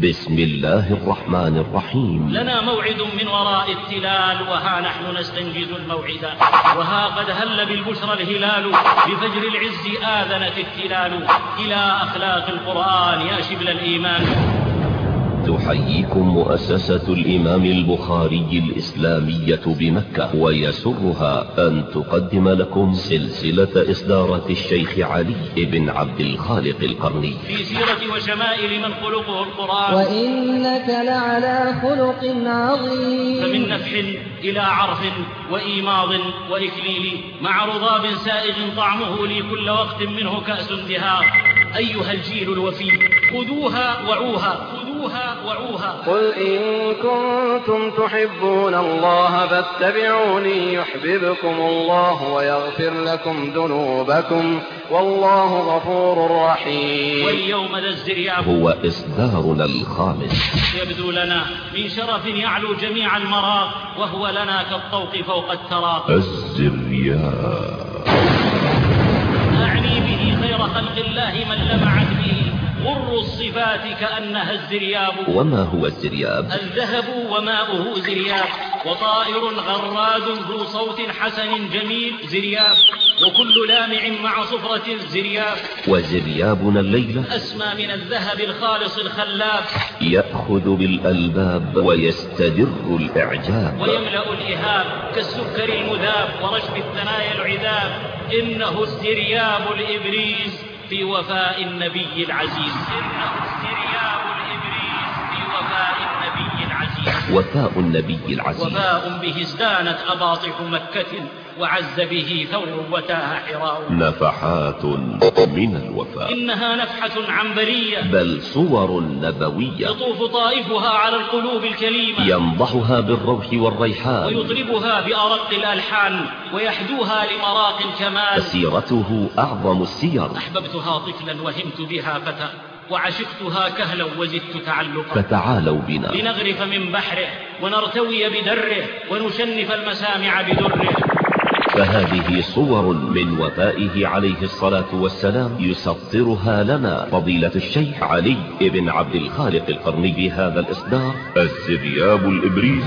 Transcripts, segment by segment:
بسم الله الرحمن الرحيم. لنا موعد من وراء التلال، وها نحن نستنجز الموعد، وها قد هل بالبشرى الهلال، بفجر العز آذنت التلال، إلى أخلاق القرآن يا شبل الإيمان. تحييكم مؤسسة الإمام البخاري الإسلامية بمكة، ويسرها أن تقدم لكم سلسلة إصدارات الشيخ علي بن عبد الخالق القرني في سيرة وشمائل من خلقه القرآن. وإنك لعلى خلق عظيم. فمن نفح إلى عرف وإيماض وإكليل، مع رضاب سائغ طعمه لي كل وقت منه كأس دهاء. أيها الجيل الوفي خذوها وعوها، خذوها وعوها. قل إن كنتم تحبون الله فاتبعوني يحببكم الله ويغفر لكم ذنوبكم والله غفور رحيم. واليوم ذا الزرياب هو إصدارنا الخامس. يبدو لنا من شرف يعلو جميع المراق، وهو لنا كالطوق فوق التراق. الزرياب أعني به خير خلق الله من لمعت به غر الصفات كأنها الزرياب. وما هو الزرياب؟ الذهب وماؤه زرياب، وطائر غراد ذو صوت حسن جميل زرياب، وكل لامع مع صفرة زرياب. وزريابنا الليلة أسمى من الذهب الخالص الخلاب، يأخذ بالألباب ويستدر الإعجاب، ويملأ الإهاب كالسكر المذاب ورشف الثنايا العذاب. إنه الزرياب الإبريز في وفاء النبي العزيز. إنه الزرياب الإبريز في وفاء النبي العزيز. وفاء النبي العزيز وفاء به ازدانت أباطح مكة، وعز به ثور وتاه حراء. نفحات من الوفاء، إنها نفحة عنبرية بل صور نبوية، يطوف طائفها على القلوب الكليمة، ينضحها بالروح والريحان، ويطربها بأرق الألحان، ويحدوها لمراق الكمال. سيرته أعظم السير. أحببتها طفلا وهمت بها فتى، وعشقتها كهلا وزدت تعلقا. فتعالوا بنا لنغرف من بحره ونرتوي بدره، ونشنف المسامع بدره. فهذه صور من وفائه عليه الصلاة والسلام، يسطرها لنا فضيلة الشيخ علي بن عبد الخالق القرني بهذا الإصدار الزرياب الإبريز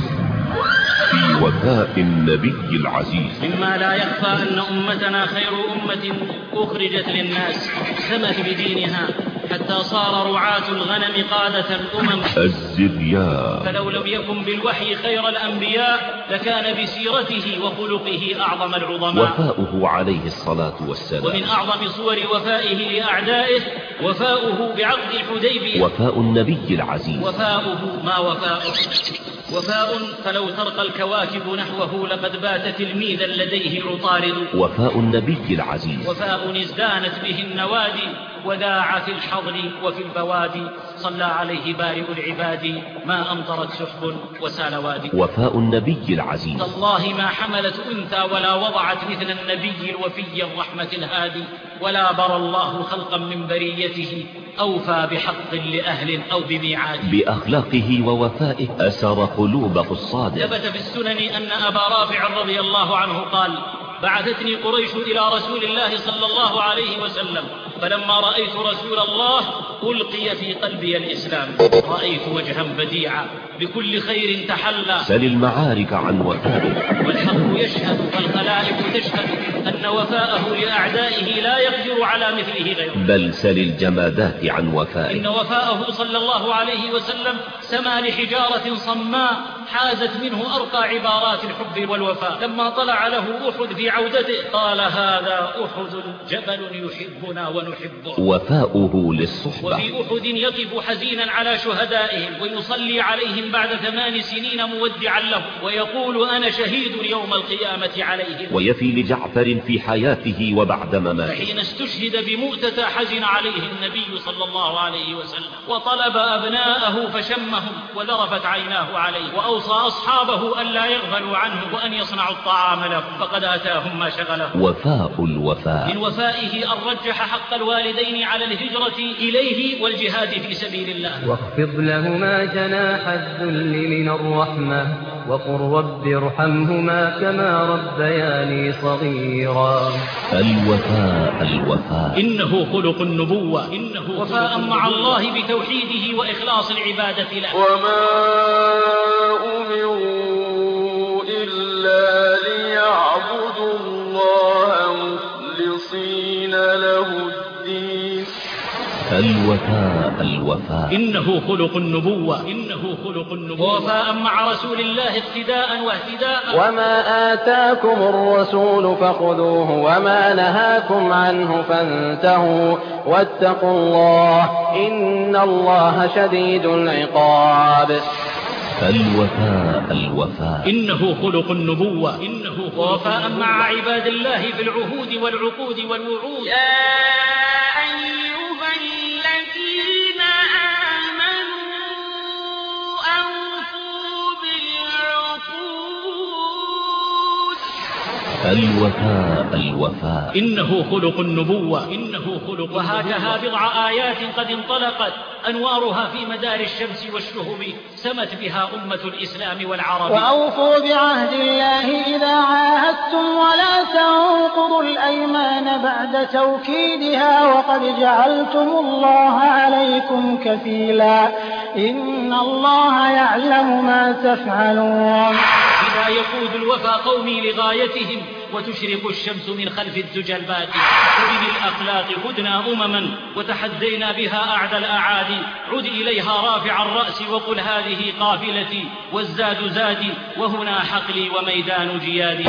في وفاء النبي العزيز. مما لا يخفى أن أمتنا خير أمة أخرجت للناس، سمت بدينها حتى صار رعاة الغنم قادة الأمم. الزرياب فلو لم يكن بالوحي خير الأنبياء لكان بسيرته وخلقه أعظم العظماء. وفاؤه عليه الصلاة والسلام. ومن أعظم صور وفائه لأعدائه وفاؤه بعقد الحديبية. وفاء النبي العزيز وفاؤه ما وفاؤه، وفاء فلو ترقى الكواكب نحوه لقد بات تلميذا لديه عطارد. وفاء النبي العزيز. وفاء ازدانت به النوادي وذاع في الحضر وفي البوادي. صلى عليه بارئ العباد ما أمطرت سحب وسال وادي. وفاء النبي العزيز. تالله ما حملت أنثى ولا وضعت مثل النبي الوفي الرحمة الهادي، ولا برى الله خلقا من بريته أوفى بحق لأهل أو بميعاد. بأخلاقه ووفائه أسر قلوب الصادق. ثبت في السنن أن أبا رافع رضي الله عنه قال: بعثتني قريش إلى رسول الله صلى الله عليه وسلم، فلما رأيت رسول الله ألقي في قلبي الإسلام، رأيت وجها بديعا بكل خير تحلى. سل المعارك عن وفائه، والحق يشهد والخلائق تشهد أن وفاءه لأعدائه لا يقدر على مثله غيره. بل سل الجمادات عن وفائه. إن وفاءه صلى الله عليه وسلم سما لحجارة صماء حازت منه أرقى عبارات الحب والوفاء. لما طلع له أحد في عودته قال: هذا أحد جبل يحبنا ونحبه. وفاؤه للصحبة. وفي أحد يقف حزينا على شهدائهم ويصلي عليهم بعد 8 سنين مودعا لهم، ويقول: أنا شهيد يوم القيامة عليهم. ويفي لجعفر في حياته وبعد مماته. فحين استشهد بمؤتة حزن عليه النبي صلى الله عليه وسلم، وطلب أبناءه فشمهم وذرفت عيناه عليه، وأوصى أصحابه أن لا يغفلوا عنه وأن يصنعوا الطعام له فقد أتاهم ما شغله. وفاء الوفاء. من وفائه أن رجح حق الوالدين على الهجرة إليه والجهاد في سبيل الله. واخفض لهما جناح الذل من الرحمة وقل رب ارحمهما كما ربياني صغيرا. الوفاء إنه خلق النبوة، إنه وفاء مع الله بتوحيده وإخلاص العبادة له. وما أمروا إلا ليعبدوا الله مخلصين له الدين. الوفاء إنه خلق النبوة، إنه خلق النبوة. وفاء مع رسول الله اقتداء واهتداء. وما آتاكم الرسول فخذوه وما نهاكم عنه فانتهوا واتقوا الله إن الله شديد العقاب. الوفاء إنه خلق النبوة، إنه وفاء مع عباد الله في العهود والعقود والوعود. الوفاء إنه خلق النبوة، إنه خلق. وهكذا بضع آيات قد انطلقت أنوارها في مدار الشمس والشهب سمت بها أمة الإسلام والعرب. وأوفوا بعهد الله إذا عاهدتم ولا تنقضوا الأيمان بعد توكيدها وقد جعلتم الله عليكم كفيلا إن الله يعلم ما تفعلون. إذا يقود الوفا قومي لغايتهم وتشرق الشمس من خلف الدجى البادي فبالأخلاق خدنا أمما وتحدينا بها أعدى الأعادي. عد إليها رافع الرأس وقل هذه قافلتي والزاد زادي وهنا حقلي وميدان جيادي.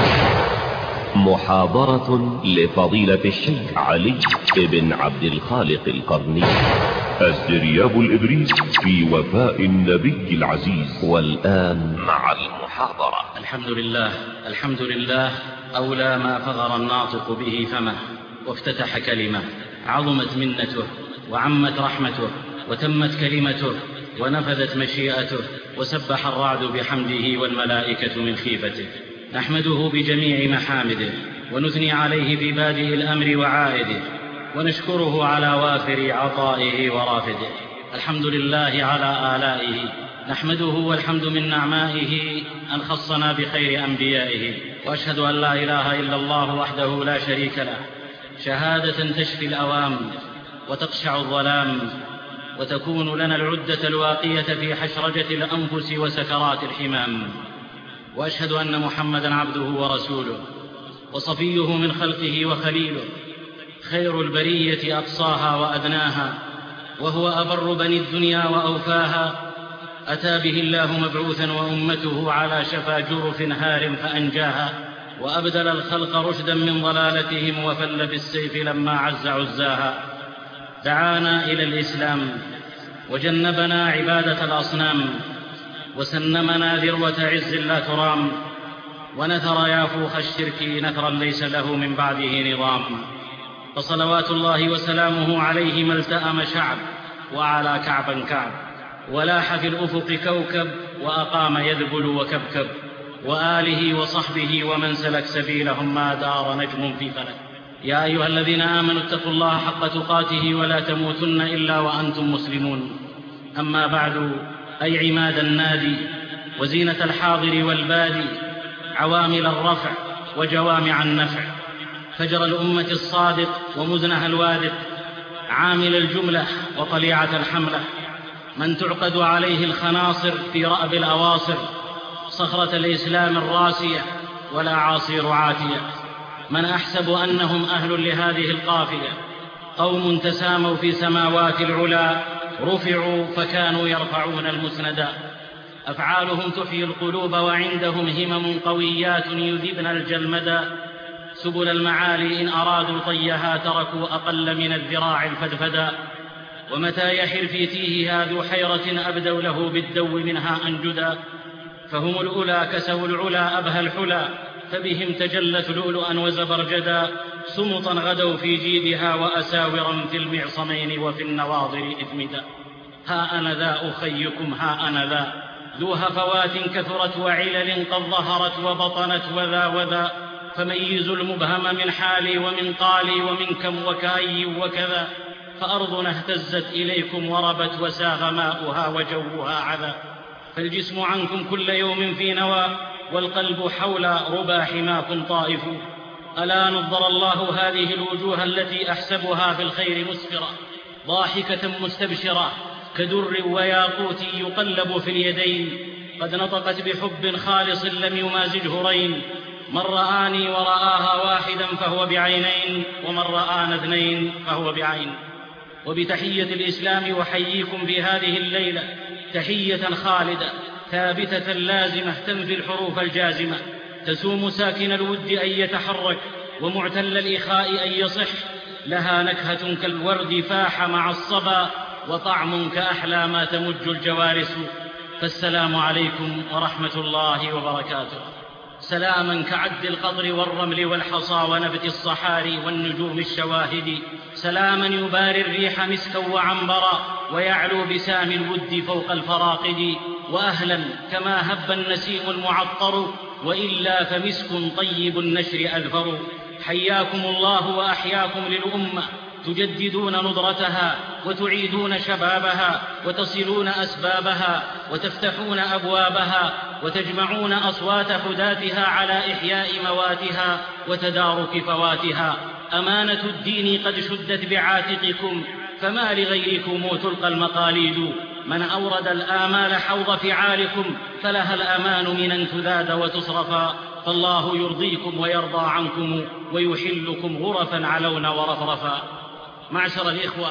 محاضرة لفضيلة الشيخ علي بن عبد الخالق القرني. السرياب الإبريز في وفاء النبي العزيز. والآن مع المحاضرة. الحمد لله أولى ما فغر الناطق به فمه وافتتح كلمة. عظمت منته وعمت رحمته وتمت كلمته ونفذت مشيئته وسبح الرعد بحمده والملائكة من خيفته. نحمده بجميع محامده ونثني عليه ببادئ الأمر وعائده ونشكره على وافر عطائه ورافده. الحمد لله على آلائه نحمده والحمد من نعمائه أن خصنا بخير أنبيائه. وأشهد أن لا إله إلا الله وحده لا شريك له شهادة تشفي الأوام وتقشع الظلام وتكون لنا العدة الواقية في حشرجة الأنفس وسكرات الحمام. وأشهد أن محمدا عبده ورسوله وصفيه من خلقه وخليله خير البرية أقصاها وأدناها وهو أبر بني الدنيا وأوفاها. أتى به الله مبعوثا وأمته على شفا جرف هار فأنجاها وأبدل الخلق رشدا من ضلالتهم وفل بالسيف لما عز عزاها. دعانا إلى الإسلام وجنبنا عبادة الأصنام وسنمنا ذروة عز لا ترام ونثر يافوخ الشرك نثرا ليس له من بعده نظام. فصلوات الله وسلامه عليه ما التأم شعب وعلى كعبا كعب ولاح في الأفق كوكب وأقام يذبل وكبكب وآله وصحبه ومن سلك سبيلهم ما دار نجم في فلك. يا أيها الذين آمنوا اتقوا الله حق تقاته ولا تموتن إلا وأنتم مسلمون. أما بعد أي عماد النادي وزينة الحاضر والبادي عوامل الرفع وجوامع النفع فجر الأمة الصادق ومزنها الوادق عامل الجملة وطليعة الحملة من تعقد عليه الخناصر في رأب الأواصر صخرة الإسلام الراسية ولا عاصير عاتية. من أحسب أنهم أهل لهذه القافية قوم تساموا في سماوات العلا رفعوا فكانوا يرفعون المسندا. أفعالهم تحيي القلوب وعندهم همم قويات يذبن الجلمدا. سبل المعالي إن أرادوا طيها تركوا أقل من الذراع الفدفدا. ومتى يحر في تيهها ذو حيرة أبدوا له بالدو منها أنجدا. فهم الأولى كسوا العلا أبهى الحلا فبهم تجلت لؤلؤا وزبرجدا. سمطا غدوا في جيدها وأساورا في المعصمين وفي النواضر إثمدا. ها أنا ذا أخيكم ها أنا ذا ذو هفوات كثرت وعلل قد ظهرت وبطنت وذا وذا، فميزوا المبهم من حالي ومن قالي ومن كم وكأي وكذا. فأرضنا اهتزت إليكم وربت وساغ ماؤها وجوها عذا، فالجسم عنكم كل يوم في نوى، والقلب حول ربا حماكم طائف. ألا نضر الله هذه الوجوه التي أحسبها في الخير مسفرة، ضاحكة مستبشرة كدر وياقوت يقلب في اليدين، قد نطقت بحب خالص لم يمازجه رين. من رآني ورآها واحدا فهو بعينين، ومن رآنا اثنين فهو بعين. وبتحية الإسلام أحييكم بهذه الليلة تحية خالدة ثابتة لازمة تنفي الحروف الجازمة، تسوم ساكن الود أن يتحرك، ومعتل الإخاء أن يصح. لها نكهة كالورد فاح مع الصبا، وطعم كأحلى ما تمج الجوارس. فالسلام عليكم ورحمة الله وبركاته. سلاما كعد القطر والرمل والحصى ونبت الصحاري والنجوم الشواهد، سلاما يباري الريح مسكا وعنبرا، ويعلو بسام الود فوق الفراقد. وأهلا كما هب النسيم المعطر، وإلا فمسك طيب النشر أذفر. حياكم الله وأحياكم للأمة، تجددون نضرتها وتعيدون شبابها، وتصلون أسبابها وتفتحون أبوابها، وتجمعون أصوات حداتها على إحياء مواتها وتدارك فواتها. أمانة الدين قد شدت بعاتقكم، فما لغيركم تلقى المقاليد. من أورد الآمال حوض فعالكم، فلها الأمان من أن تذاد وتصرفا. فالله يرضيكم ويرضى عنكم، ويحلكم غرفا علون ورفرفا. معشر الإخوة،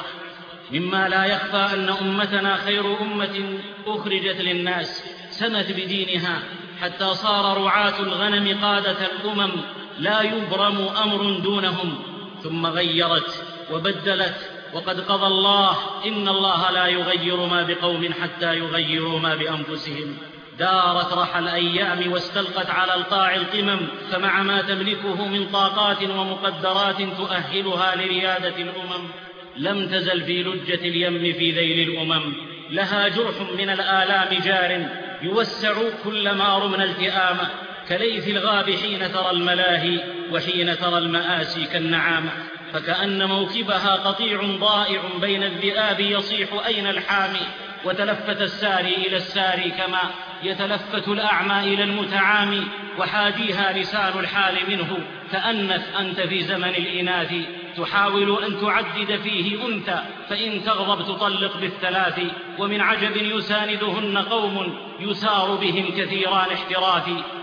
مما لا يخفى أن أمتنا خير أمة أخرجت للناس، سمت بدينها حتى صار رعاة الغنم قادة الأمم، لا يبرم أمر دونهم. ثم غيرت وبدلت، وقد قضى الله إن الله لا يغير ما بقوم حتى يغيروا ما بأنفسهم. دارت رحى الأيام واستلقت على القاع القمم، فمع ما تملكه من طاقات ومقدرات تؤهلها لريادة الأمم، لم تزل في لجة اليم في ذيل الأمم. لها جرح من الآلام جار يوسع كلما رمنا التئامة، كليث الغاب حين ترى الملاهي، وحين ترى المآسي كالنعامة. فكأن موكبها قطيع ضائع بين الذئاب يصيح أين الحامي، وتلفت الساري إلى الساري كما يتلفت الأعمى إلى المتعامي. وحاديها لسان الحال منه، تأنث أنت في زمن الإناث، تحاول أن تعدد فيه أنثى، فإن تغضب تطلق بالثلاث. ومن عجب يساندهن قوم يسار بهم كثيران احتراث،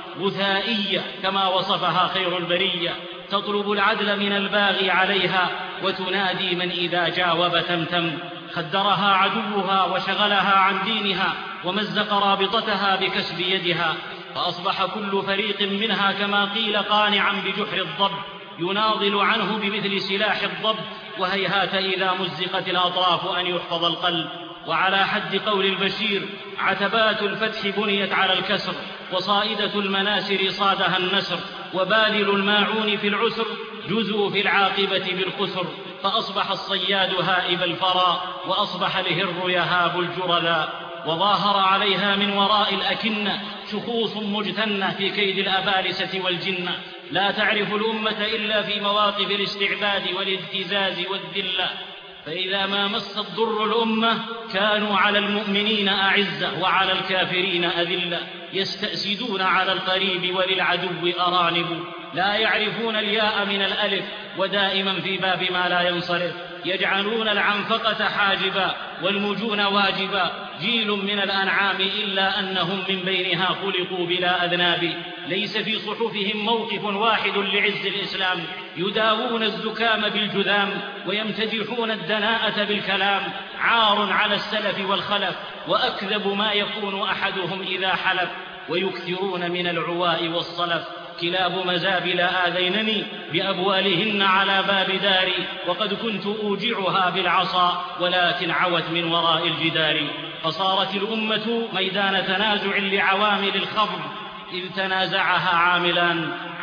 غثائية كما وصفها خير البرية، تطلب العدل من الباغي عليها، وتنادي من إذا جاوب تمتم. خدرها عدوها وشغلها عن دينها، ومزق رابطتها بكسب يدها، فأصبح كل فريق منها كما قيل قانعا بجحر الضب، يناضل عنه بمثل سلاح الضب. وهيهات إذا مزقت الأطراف أن يحفظ القلب. وعلى حد قول البشير: عتبات الفتح بنيت على الكسر، وصائدة المناسر صادها النسر، وبالل الماعون في العسر جزوا في العاقبة بالخسر. فأصبح الصياد هائب الفرا، وأصبح الهر يهاب الجرلا. وظاهر عليها من وراء الأكنة شخوص مجتنة في كيد الأبالسة والجنة، لا تعرف الأمة إلا في مواقف الاستعباد والابتزاز والذلة. فإذا ما مس الضر الأمة كانوا على المؤمنين أعزة، وعلى الكافرين أذلة، يستأسدون على القريب وللعدو أرانب، لا يعرفون الياء من الألف، ودائما في باب ما لا ينصرف، يجعلون العنفقة حاجبا والمجون واجبا. جيل من الأنعام إلا أنهم من بينها خلقوا بلا أذناب، ليس في صحفهم موقف واحد لعز الإسلام، يداوون الزكام بالجذام، ويمتدحون الدناءة بالكلام. عار على السلف والخلف، وأكذب ما يكون أحدهم إذا حلف، ويكثرون من العواء والصلف. كلاب مزابل آذينني بأبوالهن على باب داري، وقد كنت أوجعها بالعصا ولكن عوت من وراء الجدار. فصارت الأمة ميدان تنازع لعوامل الخفض، إذ تنازعها عاملان: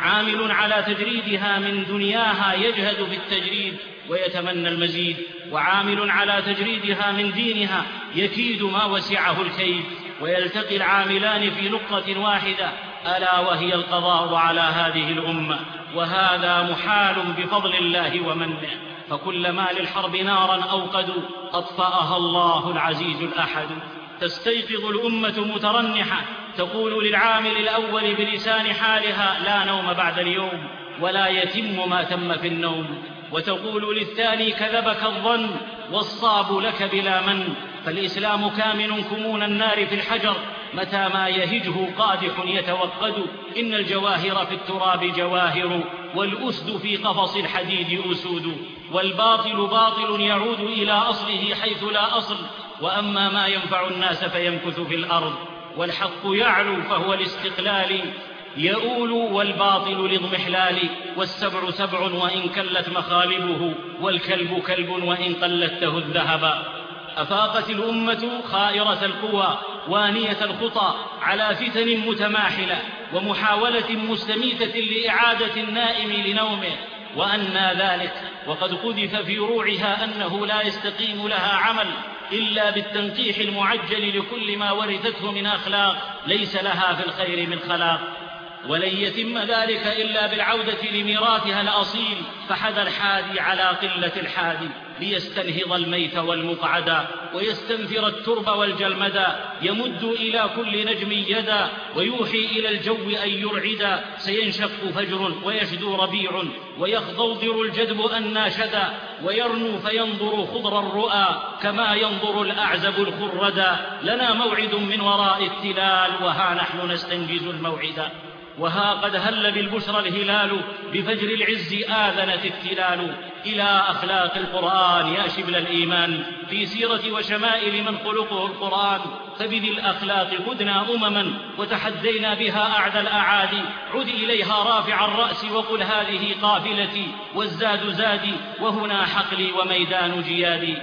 عامل على تجريدها من دنياها يجهد في التجريد ويتمنى المزيد، وعامل على تجريدها من دينها يكيد ما وسعه الكيد، ويلتقي العاملان في نقطة واحدة ألا وهي القضاء على هذه الأمة، وهذا محال بفضل الله ومنه. فكلما للحرب نارا أوقدوا أطفأها الله العزيز الأحد. تستيقظ الأمة مترنحة تقول للعامل الأول بلسان حالها لا نوم بعد اليوم، ولا يتم ما تم في النوم، وتقول للثاني كذبك الظن والصاب لك بلا من. فالإسلام كامن كمون النار في الحجر، متى ما يهجه قادح يتوقد. إن الجواهر في التراب جواهر، والأسد في قفص الحديد أسود. والباطل باطل يعود إلى أصله حيث لا أصل، وأما ما ينفع الناس فيمكث في الأرض. والحق يعلو فهو الاستقلال يؤول، والباطل لاضمحلال. والسبع سبع وإن كلت مخالبه، والكلب كلب وإن قلدته الذهب. أفاقت الأمة خائرة القوى وانية الخطى على فتن متماحلة ومحاولة مستميتة لإعادة النائم لنومه، وأنى ذلك وقد قذف في روعها أنه لا يستقيم لها عمل إلا بالتنقيح المعجل لكل ما ورثته من أخلاق ليس لها في الخير من خلاق. ولن يتم ذلك إلا بالعودة لميراثها الأصيل، فحدى الحادي على قلة الحادي ليستنهض الميت والمقعدا، ويستنفر الترب والجلمدا، يمد إلى كل نجم يدا، ويوحي إلى الجو أن يرعدا. سينشق فجر ويشدو ربيع، ويخضوضر الجدب أن شدا، ويرنو فينظر خضر الرؤى كما ينظر الأعزب الخردا. لنا موعد من وراء التلال، وها نحن نستنجز الموعدا. وها قد هل بالبشرى الهلال، بفجر العز آذنت التلال. إلى أخلاق القرآن يا شبل الإيمان، في سيرة وشمائل من خلقه القرآن. فبذي الأخلاق قدنا أمما، وتحدينا بها أعدى الأعادي. عد إليها رافع الرأس وقل هذه قافلتي، والزاد زادي، وهنا حقلي وميدان جيادي.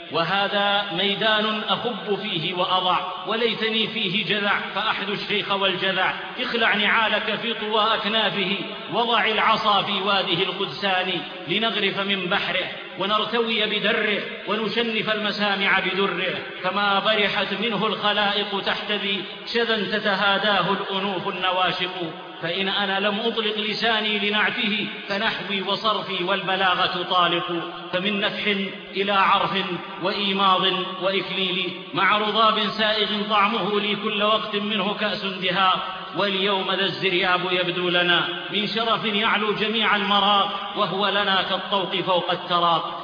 وهذا ميدان أخب فيه وأضع، وليتني فيه جذع، فأحد الشيخ والجذع. اخلع نعالك في طوى أكنافه، وضع العصا في واده القدسان، لنغرف من بحره ونرتوي بدره، ونشنف المسامع بدره. كما برحت منه الخلائق تحتذي، شذا تتهاداه الأنوف النواشق. فإن أنا لم أطلق لساني لنعته، فنحوي وصرفي والبلاغة طالق. فمن نفح إلى عرف وإيماض وإكليل، مع رضاب سائغ طعمه لي كل وقت منه كأس دهاء. واليوم ذا الزرياب يبدو لنا من شرف يعلو جميع المراق، وهو لنا كالطوق فوق التراق.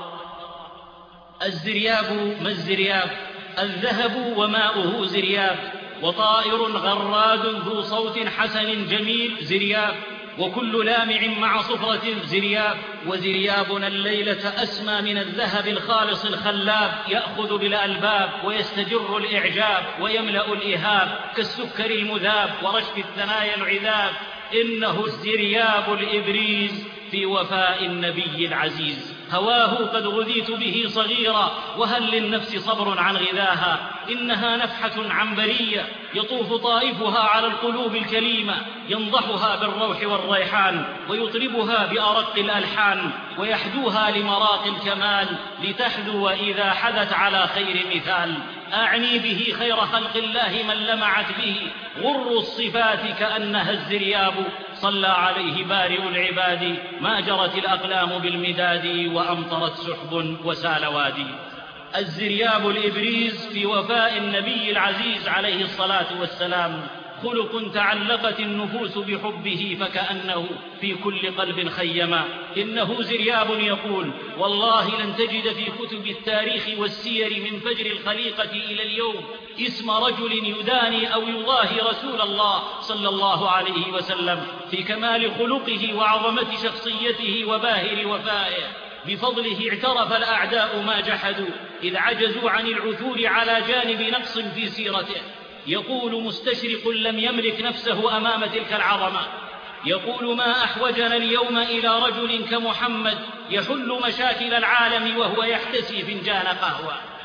الزرياب ما الزرياب؟ الذهب وماؤه زرياب، وطائر غراد ذو صوت حسن جميل زرياب، وكل لامع مع صفرة زرياب. وزريابنا الليلة أسمى من الذهب الخالص الخلاب، يأخذ بالألباب ويستجر الإعجاب، ويملأ الإهاب كالسكر المذاب ورشف الثنايا العذاب. إنه الزرياب الإبريز في وفاء النبي العزيز. هواه قد غذيت به صغيرا، وهل للنفس صبر عن غذاها؟ إنها نفحة عنبرية يطوف طائفها على القلوب الكليمة، ينضحها بالروح والريحان، ويطربها بأرق الألحان، ويحدوها لمراق الكمال، لتحدو إذا حدت على خير مثال. أعني به خير خلق الله من لمعت به غر الصفات كأنها الزرياب، صلى عليه بارئ العباد، ما جرت الأقلام بالمداد، وأمطرت سحب وسال وادي. الزرياب الإبريز في وفاء النبي العزيز عليه الصلاة والسلام، خلق تعلقت النفوس بحبه فكأنه في كل قلب خيما. إنه زرياب يقول: والله لن تجد في كتب التاريخ والسير من فجر الخليقة إلى اليوم اسم رجل يداني أو يضاهي رسول الله صلى الله عليه وسلم في كمال خلقه وعظمة شخصيته وباهر وفائه. بفضله اعترف الأعداء ما جحدوا، إذ عجزوا عن العثور على جانب نقص في سيرته. يقول مستشرق لم يملك نفسه أمام تلك العظمة، يقول: ما أحوجنا اليوم إلى رجل كمحمد يحل مشاكل العالم وهو يحتسي فنجان قهوة.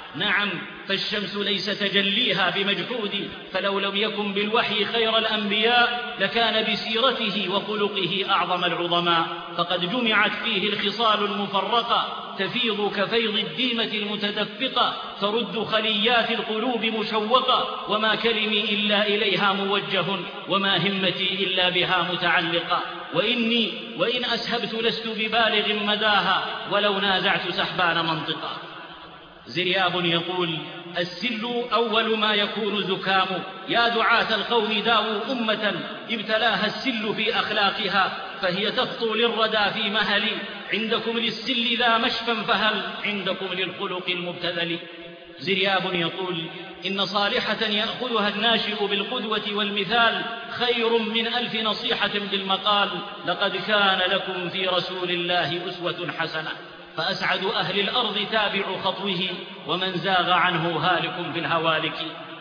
نعم، فالشمس ليس تجليها بمجحود، فلو لم يكن بالوحي خير الأنبياء لكان بسيرته وخلقه أعظم العظماء، فقد جمعت فيه الخصال المفرقة تفيض كفيض الديمة المتدفقة، ترد خليات القلوب مشوقة، وما كلمي إلا إليها موجه، وما همتي إلا بها متعلقة، وإن أسهبت لست ببالغ مداها، ولو نازعت سحبان منطقة. زرياب يقول: السل أول ما يكون زكام، يا دعاة القوم داووا أمة ابتلاها السل في أخلاقها، فهي تخطو للردى في مهل، عندكم للسل ذا مشفى، فهل عندكم للخلق المبتذل؟ زرياب يقول: إن صالحة يأخذها الناشئ بالقدوة والمثال خير من 1000 نصيحة بالمقال، لقد كان لكم في رسول الله أسوة حسنة، فأسعد أهل الأرض تابع خطوه، ومن زاغ عنه هالك في الهوالك.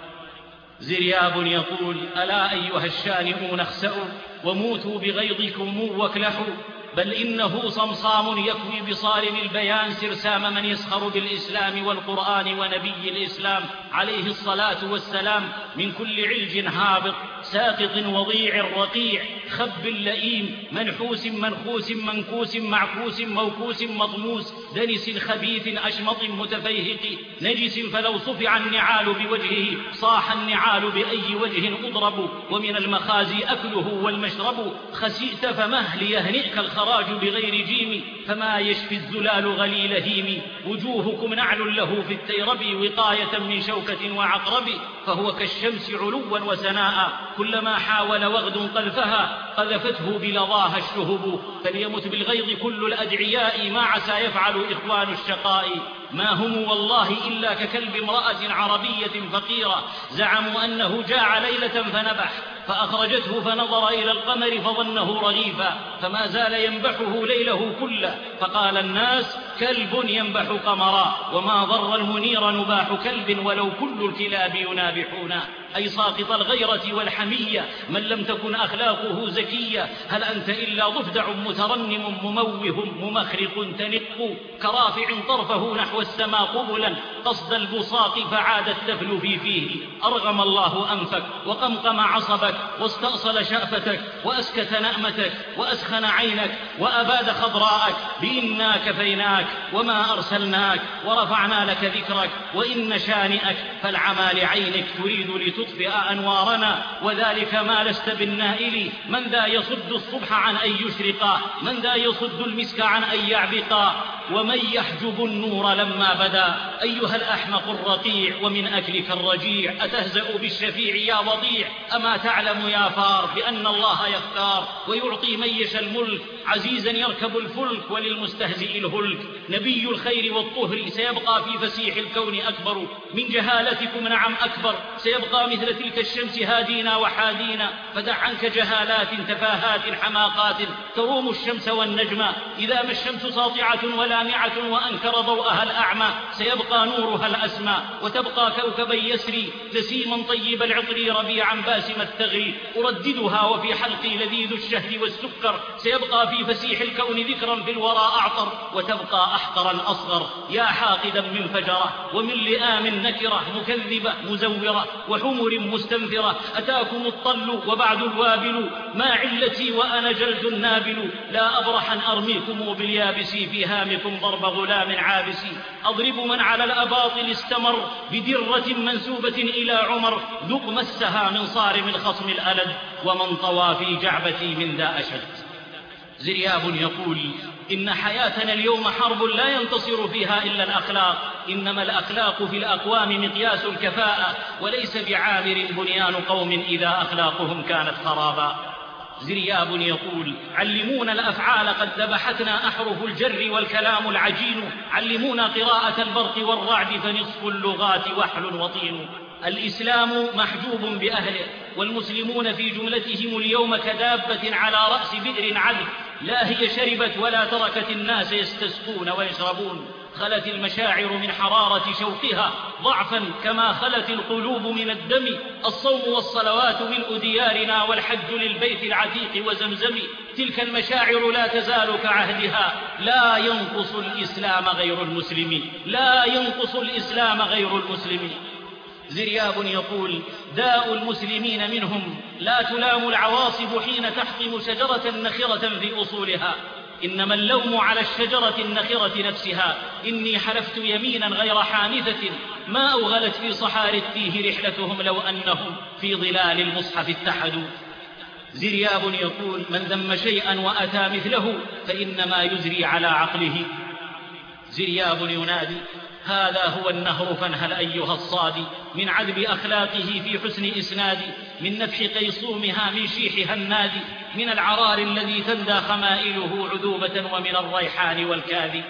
زرياب يقول: ألا أيها الشانئون اخسأوا، وموتوا بغيظكم واكلحوا، بل إنه صمصام يكوي بصارم البيان سرسام من يسخر بالإسلام والقرآن ونبي الإسلام عليه الصلاة والسلام، من كل علج هابط ساقط وضيع رقيع، خب لئيم منحوس منخوس منكوس معكوس موكوس مطموس، دنس خبيث أشمط متفيهق نجس، فلو صفع النعال بوجهه صاح النعال بأي وجه أضرب، ومن المخازي أكله والمشرب، خسئت فمه ليهنئك الخراج بغير جيم، فما يشفي الزلال غليل هيم، وجوهكم نعل له في التيرب وقاية من شوكة وعقرب، فهو كالشمس علوا وسناء، كلما حاول وغد قذفها قذفته بلظاها الشهب، فليمت بالغيظ كل الأدعياء، ما عسى يفعل إخوان الشقاء، ما هم والله إلا ككلب امرأة عربية فقيرة، زعموا أنه جاع ليلة فنبح، فأخرجته فنظر إلى القمر فظنه رغيفا، فما زال ينبحه ليله كله، فقال الناس: كلب ينبح قمرا، وما ضر المنير نباح كلب، ولو كل الكلاب ينابحون. أي ساقط الغيرة والحمية من لم تكن أخلاقه زكية، هل أنت إلا ضفدع مترنم مموه ممخرق تنق، كرافع طرفه نحو السماء قبلا قصد البصاق فعاد التفل في فيه، أرغم الله أنفك وقمقم عصبك واستأصل شأفتك وأسكت نأمتك وأسخن عينك وأباد خضراءك، بإنا كفيناك وما أرسلناك ورفعنا لك ذكرك، وإن شانئك فالعمى لعينك تريد لتطفئ أنوارنا، وذلك ما لست بالنائل، من ذا يصد الصبح عن أن يشرقا، من ذا يصد المسك عن أن يعبقا، ومن يحجب النور لما بدا، أيها الأحمق الرقيع ومن أكلك الرجيع، أتهزأ بالشفيع يا وضيع، أما تعلم يا فار بأن الله يختار ويعطي من يشاء الملك، عزيزا يركب الفلك وللمستهزئ الهلك، نبي الخير والطهر سيبقى في فسيح الكون أكبر من جهالتكم، نعم أكبر، سيبقى مثل تلك الشمس هادينا وحادينا، فدع عنك جهالات تفاهات حماقات تروم الشمس والنجم، إذا ما الشمس ساطعة ولامعة وأنكر ضوءها الأعمى، سيبقى نورها الأسمى، وتبقى كوكبا يسري نسيما طيب العطر ربيعا باسم الثغر، أرددها وفي حلقي لذيذ الشهد والسكر، سيبقى في فسيح الكون ذكرا في الورى أعطر، وتبقى أحقرا أصغر، يا حاقدا من فجرة ومن لئام نكرة مكذبة مزورة وحمر مستنفرة، أتاكم الطل وبعد الوابل، ما علتي وأنا جلد نابل، لا أبرح أن أرميكم باليابس في هامكم ضرب غلام عابس، أضرب من على الأباطل استمر بدرة منسوبة إلى عمر، ذق مسها من صارم الخصم الألد، ومن طوى في جعبتي من ذا أشد. زرياب يقول: إن حياتنا اليوم حرب لا ينتصر فيها إلا الأخلاق، إنما الأخلاق في الأقوام مقياس الكفاءة، وليس بعامر بنيان قوم إذا أخلاقهم كانت خرابا. زرياب يقول: علمونا الأفعال قد ذبحتنا أحرف الجر والكلام العجين، علمونا قراءة البرق والرعد فنصف اللغات وحل وطين. الإسلام محجوب بأهله، والمسلمون في جملتهم اليوم كدابة على رأس بئر عذب، لا هي شربت ولا تركت الناس يستسقون ويشربون، خلت المشاعر من حرارة شوقها ضعفا كما خلت القلوب من الدم. الصوم والصلوات ملء ديارنا، والحج للبيت العتيق وزمزم. تلك المشاعر لا تزال كعهدها، لا ينقص الإسلام غير المسلم، لا ينقص الإسلام غير المسلم. زرياب يقول: داء المسلمين منهم لا تلام العواصف حين تحطم شجرة نخرة في أصولها، إنما اللوم على الشجرة النخرة نفسها. إني حلفت يمينا غير حانثة ما أوغلت في صحار التيه رحلتهم لو أنهم في ظلال المصحف اتحدوا. زرياب يقول: من ذم شيئا وأتى مثله فإنما يزري على عقله. زرياب ينادي: هذا هو النهر فانهل أيها الصادي، من عذب أخلاقه في حسن إسنادي، من نفح قيصومها من شيحها النادي، من العرار الذي تندى خمائله عذوبة، ومن الريحان والكاذي.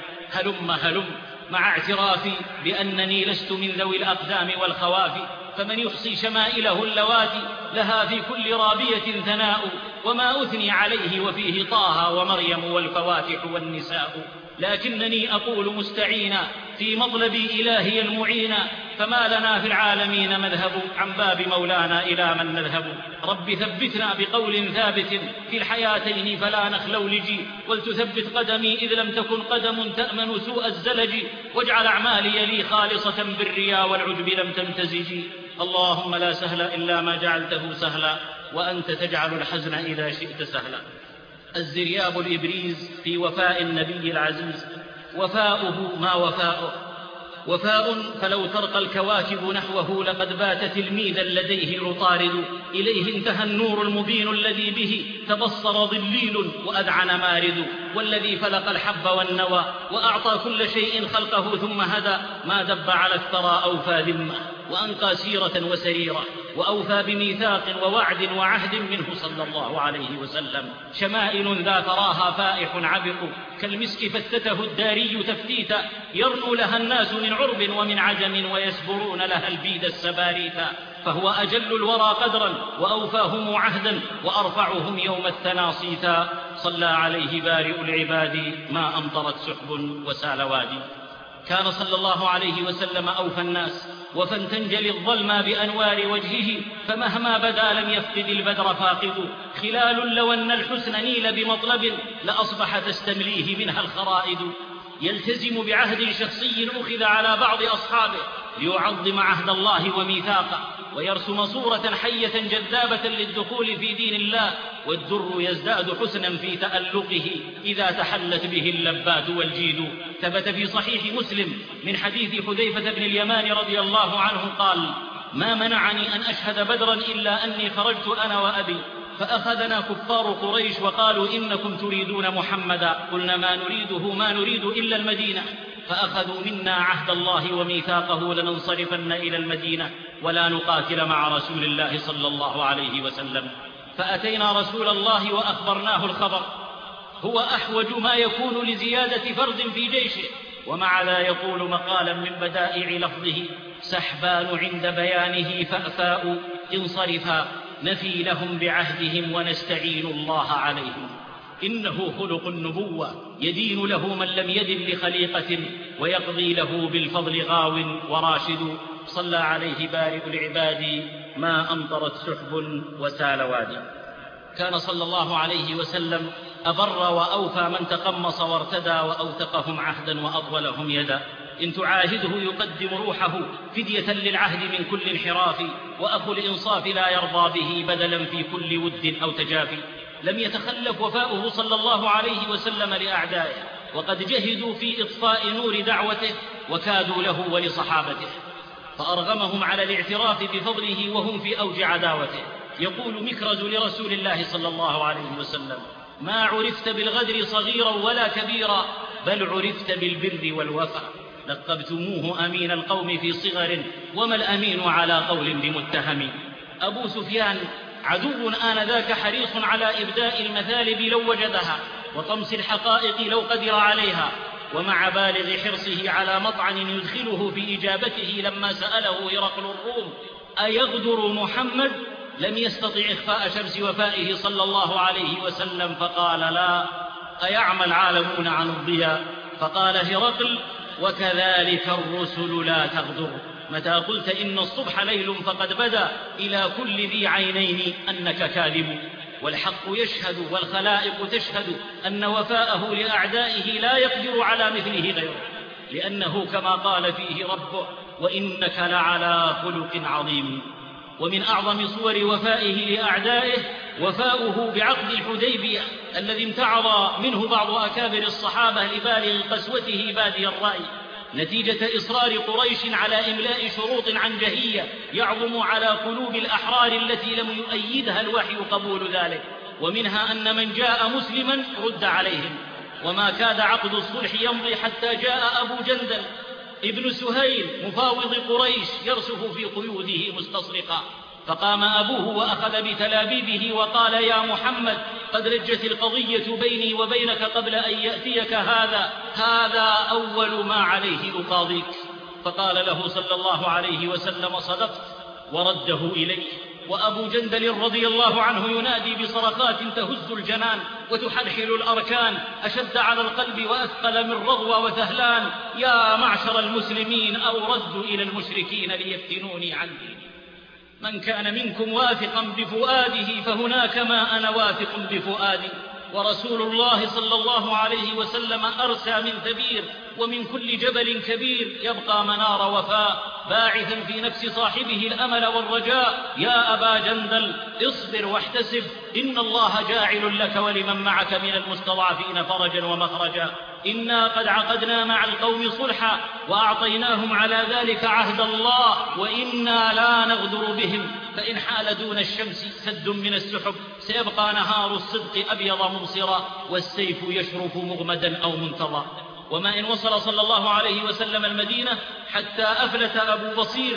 هلم مع اعترافي بأنني لست من ذوي الأقدام والخوافي، فمن يحصي شمائله اللواتي لها في كل رابية ثناء، وما أثني عليه وفيه طه ومريم والفواتح والنساء. لكنني أقول مستعينا في مطلب إلهي المعينا، فما لنا في العالمين مذهب، عن باب مولانا إلى من نذهب. رب ثبتنا بقول ثابت في الحياتين فلا نخلو لجي، ولتثبت قدمي إذ لم تكن قدم تأمن سوء الزلج، واجعل أعمالي لي خالصة بالرياء والعجب لم تمتزجي. اللهم لا سهل إلا ما جعلته سهلا، وأنت تجعل الحزن إذا شئت سهلا. الزرياب الإبريز في وفاء النبي العزيز: وفاؤه ما وفاؤه، وفاء فلو ترقى الكواكب نحوه لقد بات تلميذا لديه يطارد، إليه انتهى النور المبين الذي به تبصر ضليل وأذعن مارد، والذي فلق الحب والنوى وأعطى كل شيء خلقه ثم هدى، ما دب على الثرى أوفى ذمة، وأنقى سيرة وسريرة، وأوفى بميثاق ووعد وعهد منه صلى الله عليه وسلم. شمائل ذا تراها فائح عبق، كالمسك فتته الداري تفتيتا، يرنو لها الناس من عرب ومن عجم، ويسبرون لها البيد السباريتا. فهو أجل الورى قدرا وأوفاهم عهدا، وأرفعهم يوم الثنى صيتا. صلى عليه بارئ العباد ما أمطرت سحب وسال وادي. كان صلى الله عليه وسلم أوفى الناس، وفى تنجلي الظلمى بأنوار وجهه، فمهما بدا لم يفقد البدر فاقد. خلال لو أن الحسن نيل بمطلب لأصبح تستمليه منها الخرائد. يلتزم بعهد شخصي أخذ على بعض أصحابه ليعظم عهد الله وميثاقه، ويرسم صورة حية جذابة للدخول في دين الله، والدر يزداد حسنا في تألقه إذا تحلت به اللبات والجيد. ثبت في صحيح مسلم من حديث حذيفة بن اليمان رضي الله عنه قال: ما منعني أن أشهد بدرا إلا أني خرجت أنا وأبي، فأخذنا كفار قريش وقالوا إنكم تريدون محمدا، قلنا ما نريد إلا المدينة، فأخذوا منا عهد الله وميثاقه لننصرفن إلى المدينة ولا نقاتل مع رسول الله صلى الله عليه وسلم. فأتينا رسول الله وأخبرناه الخبر، هو أحوج ما يكون لزيادة فرد في جيشه، ومع ذا يقول مقالا من بدائع لفظه: سحبان عند بيانه فأفاء، انصرفا نفي لهم بعهدهم ونستعين الله عليهم. إنه خلق النبوة، يدين له من لم يدن لخليقة، ويقضي له بالفضل غاو وراشد. صلى عليه بارئ العباد ما أمطرت سحب وسال وادي. كان صلى الله عليه وسلم أبر وأوفى من تقمص وارتدى، وأوثقهم عهدا وأطولهم يدا. إن تعاهده يقدم روحه فدية للعهد من كل انحراف، وأخو الإنصاف لا يرضى به بدلا في كل ود أو تجافي. لم يتخلف وفاؤه صلى الله عليه وسلم لأعدائه، وقد جهدوا في إطفاء نور دعوته وكادوا له ولصحابته، فأرغمهم على الاعتراف بفضله وهم في أوج عداوته. يقول مكرز لرسول الله صلى الله عليه وسلم: ما عرفت بالغدر صغيرا ولا كبيرا، بل عرفت بالبر والوفا. لقبتموه أمين القوم في صغر، وما الأمين على قول بمتهم. أبو سفيان عدو آنذاك حريص على إبداء المثالب لو وجدها، وطمس الحقائق لو قدر عليها، ومع بالغ حرصه على مطعن يدخله في إجابته لما سأله هرقل الروم: أيغدر محمد؟ لم يستطع إخفاء شمس وفائه صلى الله عليه وسلم فقال: لا. أيعمى العالمون عن الضياء؟ فقال هرقل: وكذلك الرسل لا تغدر. متى قلت إن الصبح ليل فقد بدا إلى كل ذي عينين أنك كاذب. والحق يشهد والخلائق تشهد أن وفاءه لأعدائه لا يقدر على مثله غيره، لأنه كما قال فيه ربه: وإنك لعلى خلق عظيم. ومن أعظم صور وفائه لأعدائه وفاؤه بعقد الحديبية الذي امتعض منه بعض أكابر الصحابة لبالغ قسوته بادي الرأي، نتيجة إصرار قريش على إملاء شروط عنجهية يعظم على قلوب الأحرار التي لم يؤيدها الوحي قبول ذلك، ومنها أن من جاء مسلما رد عليهم. وما كاد عقد الصلح يمضي حتى جاء أبو جندل ابن سهيل مفاوض قريش يرسف في قيوده مستصرخا، فقام أبوه وأخذ بتلابيبه وقال: يا محمد، قد رجت القضية بيني وبينك قبل أن يأتيك هذا أول ما عليه أقاضيك. فقال له صلى الله عليه وسلم: صدقت، ورده إليه. وأبو جندل رضي الله عنه ينادي بصرخات تهز الجنان وتحلحل الأركان، أشد على القلب وأثقل من رضوى وثهلان: يا معشر المسلمين، أو ردوا إلى المشركين ليفتنوني عن ديني. من كان منكم واثقا بفؤاده فهناك ما أنا واثق بفؤادي. ورسول الله صلى الله عليه وسلم أرسى من ثبير ومن كل جبل كبير يبقى منار وفاء، باعثا في نفس صاحبه الأمل والرجاء: يا أبا جندل، اصبر واحتسب، إن الله جاعل لك ولمن معك من المستضعفين فرجا ومخرجا. إنا قد عقدنا مع القوم صلحا وأعطيناهم على ذلك عهد الله، وإنا لا نغدر بهم، فإن حال دون الشمس سد من السحب سيبقى نهار الصدق أبيض مبصرا، والسيف يشرف مغمدا أو منتظى. وما إن وصل صلى الله عليه وسلم المدينة حتى أفلت أبو بصير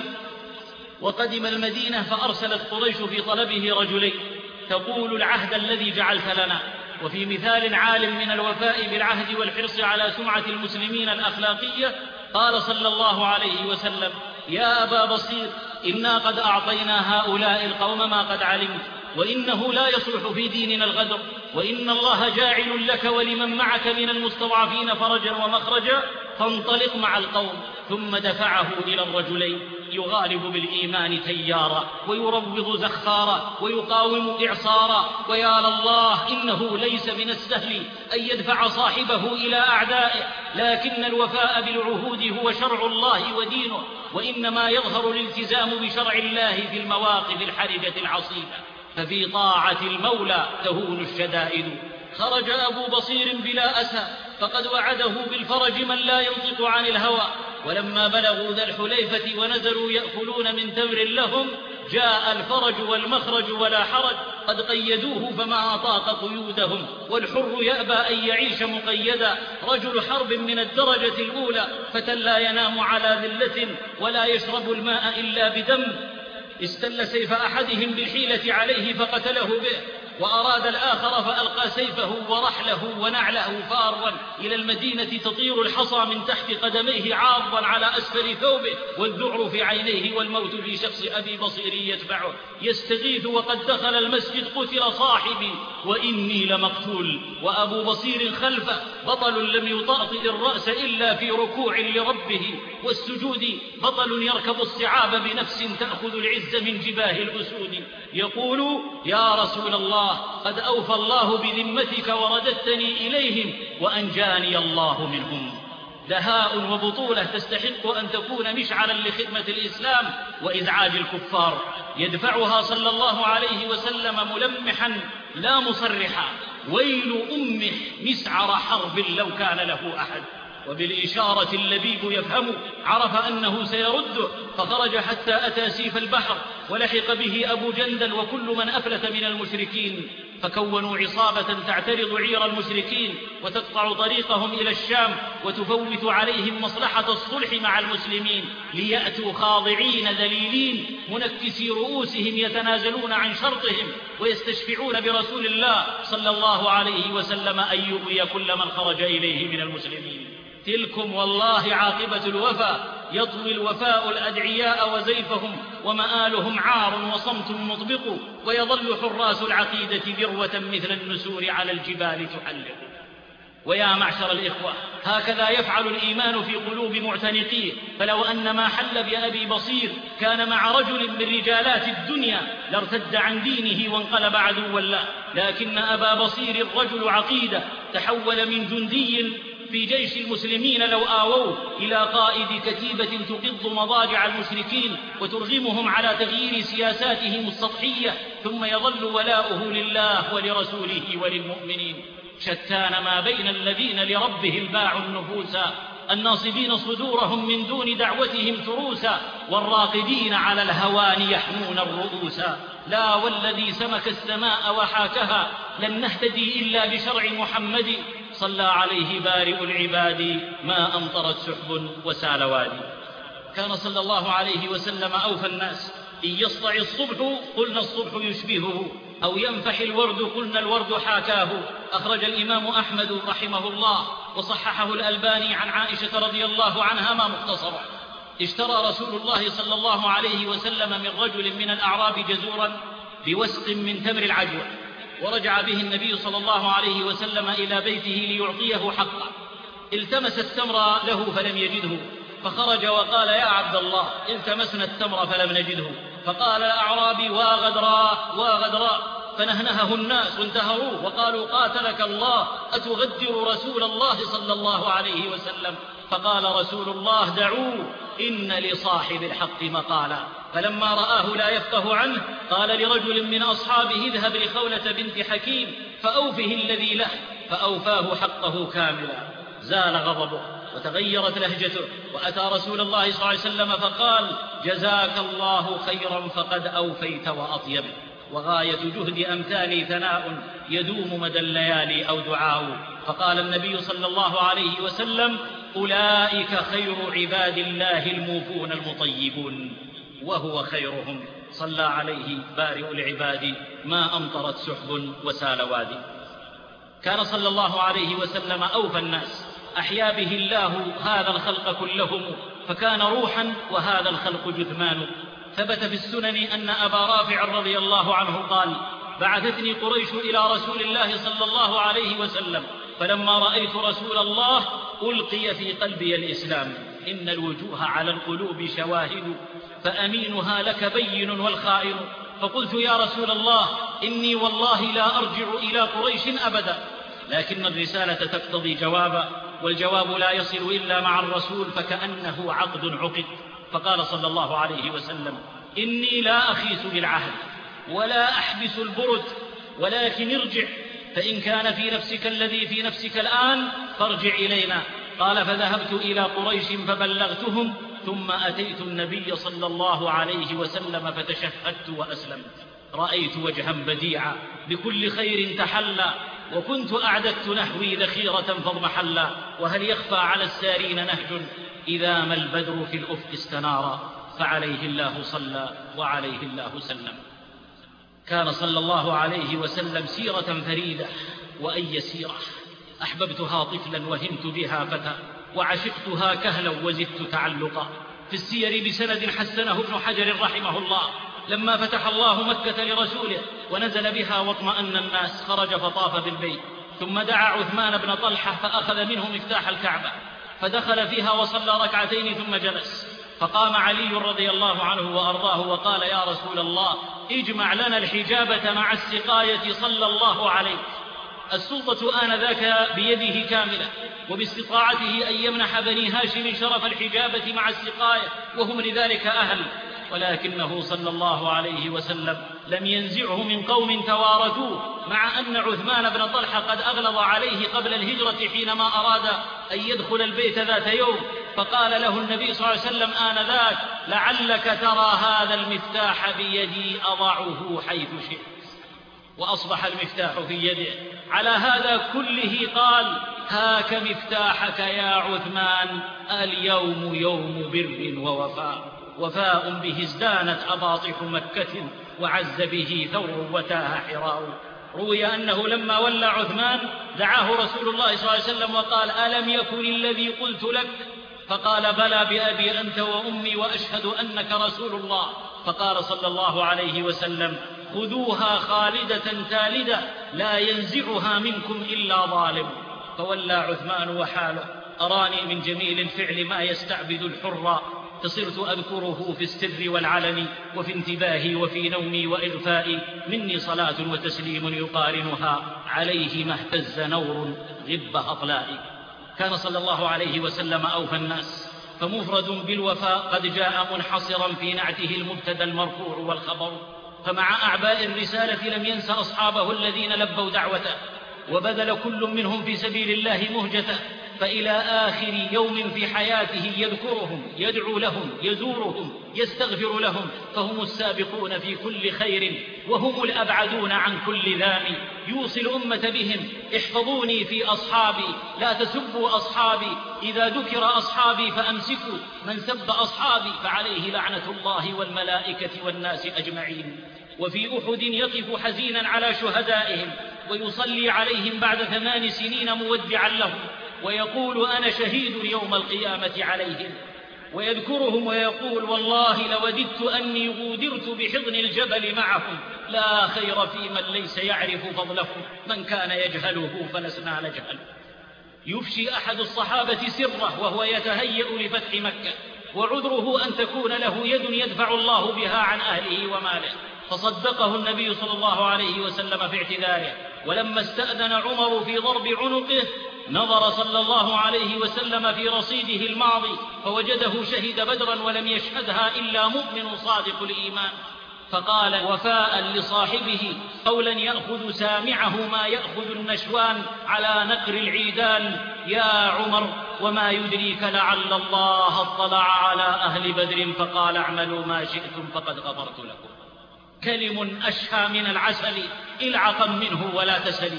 وقدم المدينة، فأرسلت قريش في طلبه رجلين: تقول العهد الذي جعلت لنا. وفي مثال عال من الوفاء بالعهد والحرص على سمعة المسلمين الأخلاقية قال صلى الله عليه وسلم: يا أبا بصير، إنا قد أعطينا هؤلاء القوم ما قد علمت، وإنه لا يصلح في ديننا الغدر، وإن الله جاعل لك ولمن معك من المستضعفين فرجا ومخرجا، فانطلق مع القوم. ثم دفعه إلى الرجلين: يغالب بالإيمان تيارا، ويروض زخارا، ويقاوم إعصارا، ويا لله، إنه ليس من السهل أن يدفع صاحبه إلى أعدائه، لكن الوفاء بالعهود هو شرع الله ودينه، وإنما يظهر الالتزام بشرع الله في المواقف الحرجة العصيبة، ففي طاعة المولى تهون الشدائد. خرج أبو بصير بلا أسى، فقد وعده بالفرج من لا ينطق عن الهوى. ولما بلغوا ذا الحليفة ونزلوا يأكلون من تمر لهم، جاء الفرج والمخرج ولا حرج، قد قيدوه فما أطاق قيودهم، والحر يأبى أن يعيش مقيدا، رجل حرب من الدرجة الأولى، فتى لا ينام على ذلة ولا يشرب الماء إلا بدم. استل سيف أحدهم بالحيلة عليه فقتله به، وأراد الآخر فألقى سيفه ورحله ونعله فارا إلى المدينة تطير الحصى من تحت قدميه عاضا على أسفل ثوبه، والذعر في عينيه والموت في شخص أبي بصير يتبعه. يستغيث: وقد دخل المسجد، قتل صاحبي وإني لمقتول. وأبو بصير خلفه بطل لم يطأطئ الرأس إلا في ركوع لربه والسجود، بطل يركب الصعاب بنفس تأخذ العز من جباه الأسود، يقول: يا رسول الله، قد أوفى الله بذمتك ورددتني إليهم وأنجاني الله منهم. دهاء وبطولة تستحق أن تكون مشعلا لخدمة الإسلام وإزعاج الكفار، يدفعها صلى الله عليه وسلم ملمحا لا مصرحا: ويل أمه مسعر حرب لو كان له أحد. وبالإشارة اللبيب يفهم عرف أنه سيرده، فخرج حتى أتى سيف البحر، ولحق به أبو جندل وكل من أفلت من المشركين، فكونوا عصابة تعترض عير المشركين وتقطع طريقهم إلى الشام، وتفوت عليهم مصلحة الصلح مع المسلمين، ليأتوا خاضعين ذليلين منكسي رؤوسهم يتنازلون عن شرطهم، ويستشفعون برسول الله صلى الله عليه وسلم أن يغوي كل من خرج إليه من المسلمين. تلكم والله عاقبة الوفا، يطوي الوفاء الأدعياء وزيفهم، ومآلهم عار وصمت مطبق، ويظل حراس العقيدة ذروة مثل النسور على الجبال تحلق. ويا معشر الإخوة، هكذا يفعل الإيمان في قلوب معتنقيه. فلو أن ما حل بأبي بصير كان مع رجل من رجالات الدنيا لارتد عن دينه وانقلب عدوا له، لكن أبا بصير رجل عقيدة تحول من جندي في جيش المسلمين لو آووه إلى قائد كتيبة تقض مضاجع المشركين وترغمهم على تغيير سياساتهم السطحية، ثم يظل ولاؤه لله ولرسوله وللمؤمنين. شتان ما بين الذين لربهم باعوا النفوس الناصبين صدورهم من دون دعوتهم تروسا، والراقدين على الهوان يحمون الرؤوس. لا والذي سمك السماء وحاكها لن نهتدي إلا بشرع محمد، صلى عليه بارئ العباد ما أمطرت سحب وسال وادي. كان صلى الله عليه وسلم أوفى الناس. إن يسطع الصبح قلنا الصبح يشبهه، أو ينفح الورد قلنا الورد حاكاه. أخرج الإمام أحمد رحمه الله وصححه الألباني عن عائشة رضي الله عنها ما مختصرا: اشترى رسول الله صلى الله عليه وسلم من رجل من الأعراب جزورا بوسق من تمر العجوة، ورجع به النبي صلى الله عليه وسلم إلى بيته ليعطيه حقه. التمس التمر له فلم يجده، فخرج وقال: يا عبد الله، التمسنا التمر فلم نجده. فقال الأعرابي: واغدراء. فنهنهه الناس وانتهروه وقالوا: قاتلك الله، أتغدر رسول الله صلى الله عليه وسلم؟ فقال رسول الله: دعوه، إن لصاحب الحق مقالا. فلما رآه لا يفقه عنه قال لرجل من أصحابه: اذهب لخولة بنت حكيم فأوفه الذي له، فأوفاه حقه كاملا. زال غضبه وتغيرت لهجته، وأتى رسول الله صلى الله عليه وسلم فقال: جزاك الله خيرا فقد أوفيت وأطيب، وغاية جهد أمثالي ثناء يدوم مدى الليالي أو دعاء. فقال النبي صلى الله عليه وسلم: أولئك خير عباد الله الموفون المطيبون، وهو خيرهم، صلى عليه بارئ العباد ما أمطرت سحب وسال وادي. كان صلى الله عليه وسلم أوفى الناس، أحيا به الله هذا الخلق كلهم، فكان روحا وهذا الخلق جثمان. ثبت في السنن أن أبا رافع رضي الله عنه قال: بعثتني قريش إلى رسول الله صلى الله عليه وسلم، فلما رأيت رسول الله ألقي في قلبي الإسلام. إن الوجوه على القلوب شواهد، فأمينها لك بين والخائن. فقلت: يا رسول الله، إني والله لا أرجع إلى قريش أبدا، لكن الرسالة تقتضي جوابا، والجواب لا يصل إلا مع الرسول، فكأنه عقد عقد. فقال صلى الله عليه وسلم: إني لا أخيس بالعهد ولا أحبس البرد، ولكن ارجع، فإن كان في نفسك الذي في نفسك الآن فارجع إلينا. قال: فذهبت إلى قريش فبلغتهم، ثم أتيت النبي صلى الله عليه وسلم فتشهدت وأسلمت. رأيت وجها بديعا بكل خير تحلى، وكنت أعددت نحوي ذخيرة فاضمحلا. وهل يخفى على السارين نهج إذا ما البدر في الأفق استنارا، فعليه الله صلى وعليه الله سلم. كان صلى الله عليه وسلم سيرة فريدة، وأي سيرة! أحببتها طفلا وهمت بها فتى، وعشقتها كهلا وزدت تعلقا. في السير بسند حسنه ابن حجر رحمه الله: لما فتح الله مكة لرسوله ونزل بها واطمأن الناس، خرج فطاف بالبيت، ثم دعا عثمان بن طلحة فأخذ منه مفتاح الكعبة، فدخل فيها وصلى ركعتين ثم جلس. فقام علي رضي الله عنه وأرضاه وقال: يا رسول الله، اجمع لنا الحجابة مع السقاية صلى الله عليه. السلطة آنذاك بيده كاملة، وباستطاعته أن يمنح بني هاشم شرف الحجابة مع السقاية، وهم لذلك أهل، ولكنه صلى الله عليه وسلم لم ينزعه من قوم توارثوه، مع أن عثمان بن طلحة قد أغلظ عليه قبل الهجرة حينما أراد أن يدخل البيت ذات يوم، فقال له النبي صلى الله عليه وسلم آنذاك: لعلك ترى هذا المفتاح بيدي أضعه حيث شئت. وأصبح المفتاح في يده. على هذا كله قال: هاك مفتاحك يا عثمان، اليوم يوم بر ووفاء، وفاء به ازدانت أباطح مكة، وعز به ثور وتاه حراء. روي أنه لما ولى عثمان دعاه رسول الله صلى الله عليه وسلم وقال: ألم يكن الذي قلت لك؟ فقال: بلى بأبي أنت وأمي وأشهد أنك رسول الله. فقال صلى الله عليه وسلم: خذوها خالدة تالدة، لا ينزعها منكم إلا ظالم. فولى عثمان وحاله أراني من جميل الفعل ما يستعبد الحر، فصرت أذكره في السر والعلن، وفي انتباهي وفي نومي وإغفائي، مني صلاة وتسليم يقارنها، عليه ما اهتز نور غب أطلائي. كان صلى الله عليه وسلم أوفى الناس، فمفرد بالوفاء قد جاء منحصرا في نعته المبتدى المرفوع والخبر. فمع أعباء الرسالة لم ينس أصحابه الذين لبوا دعوته، وبذل كل منهم في سبيل الله مهجته، فإلى آخر يوم في حياته يذكرهم، يدعو لهم، يزورهم، يستغفر لهم، فهم السابقون في كل خير، وهم الأبعدون عن كل ذام. يوصي الأمة بهم: احفظوني في أصحابي، لا تسبوا أصحابي، إذا ذكر أصحابي فأمسكوا، من سب أصحابي فعليه لعنة الله والملائكة والناس أجمعين. وفي أحد يقف حزينا على شهدائهم، ويصلي عليهم بعد 8 سنين مودعا لهم، ويقول: أنا شهيد يوم القيامة عليهم. ويذكرهم ويقول: والله لوددت أني غودرت بحضن الجبل معهم، لا خير في من ليس يعرف فضلهم، من كان يجهله فلسنا نجهل. يفشي أحد الصحابة سره وهو يتهيأ لفتح مكة، وعذره أن تكون له يد يدفع الله بها عن أهله وماله، فصدقه النبي صلى الله عليه وسلم في اعتذاره. ولما استأذن عمر في ضرب عنقه، نظر صلى الله عليه وسلم في رصيده الماضي فوجده شهد بدرا ولم يشهدها إلا مؤمن صادق الإيمان، فقال وفاء لصاحبه قولا يأخذ سامعه ما يأخذ النشوان على نقر العيدان: يا عمر، وما يدريك لعل الله اطلع على أهل بدر فقال اعملوا ما شئتم فقد غفرت لكم. كلم أشهى من العسل، العقا منه ولا تسلي.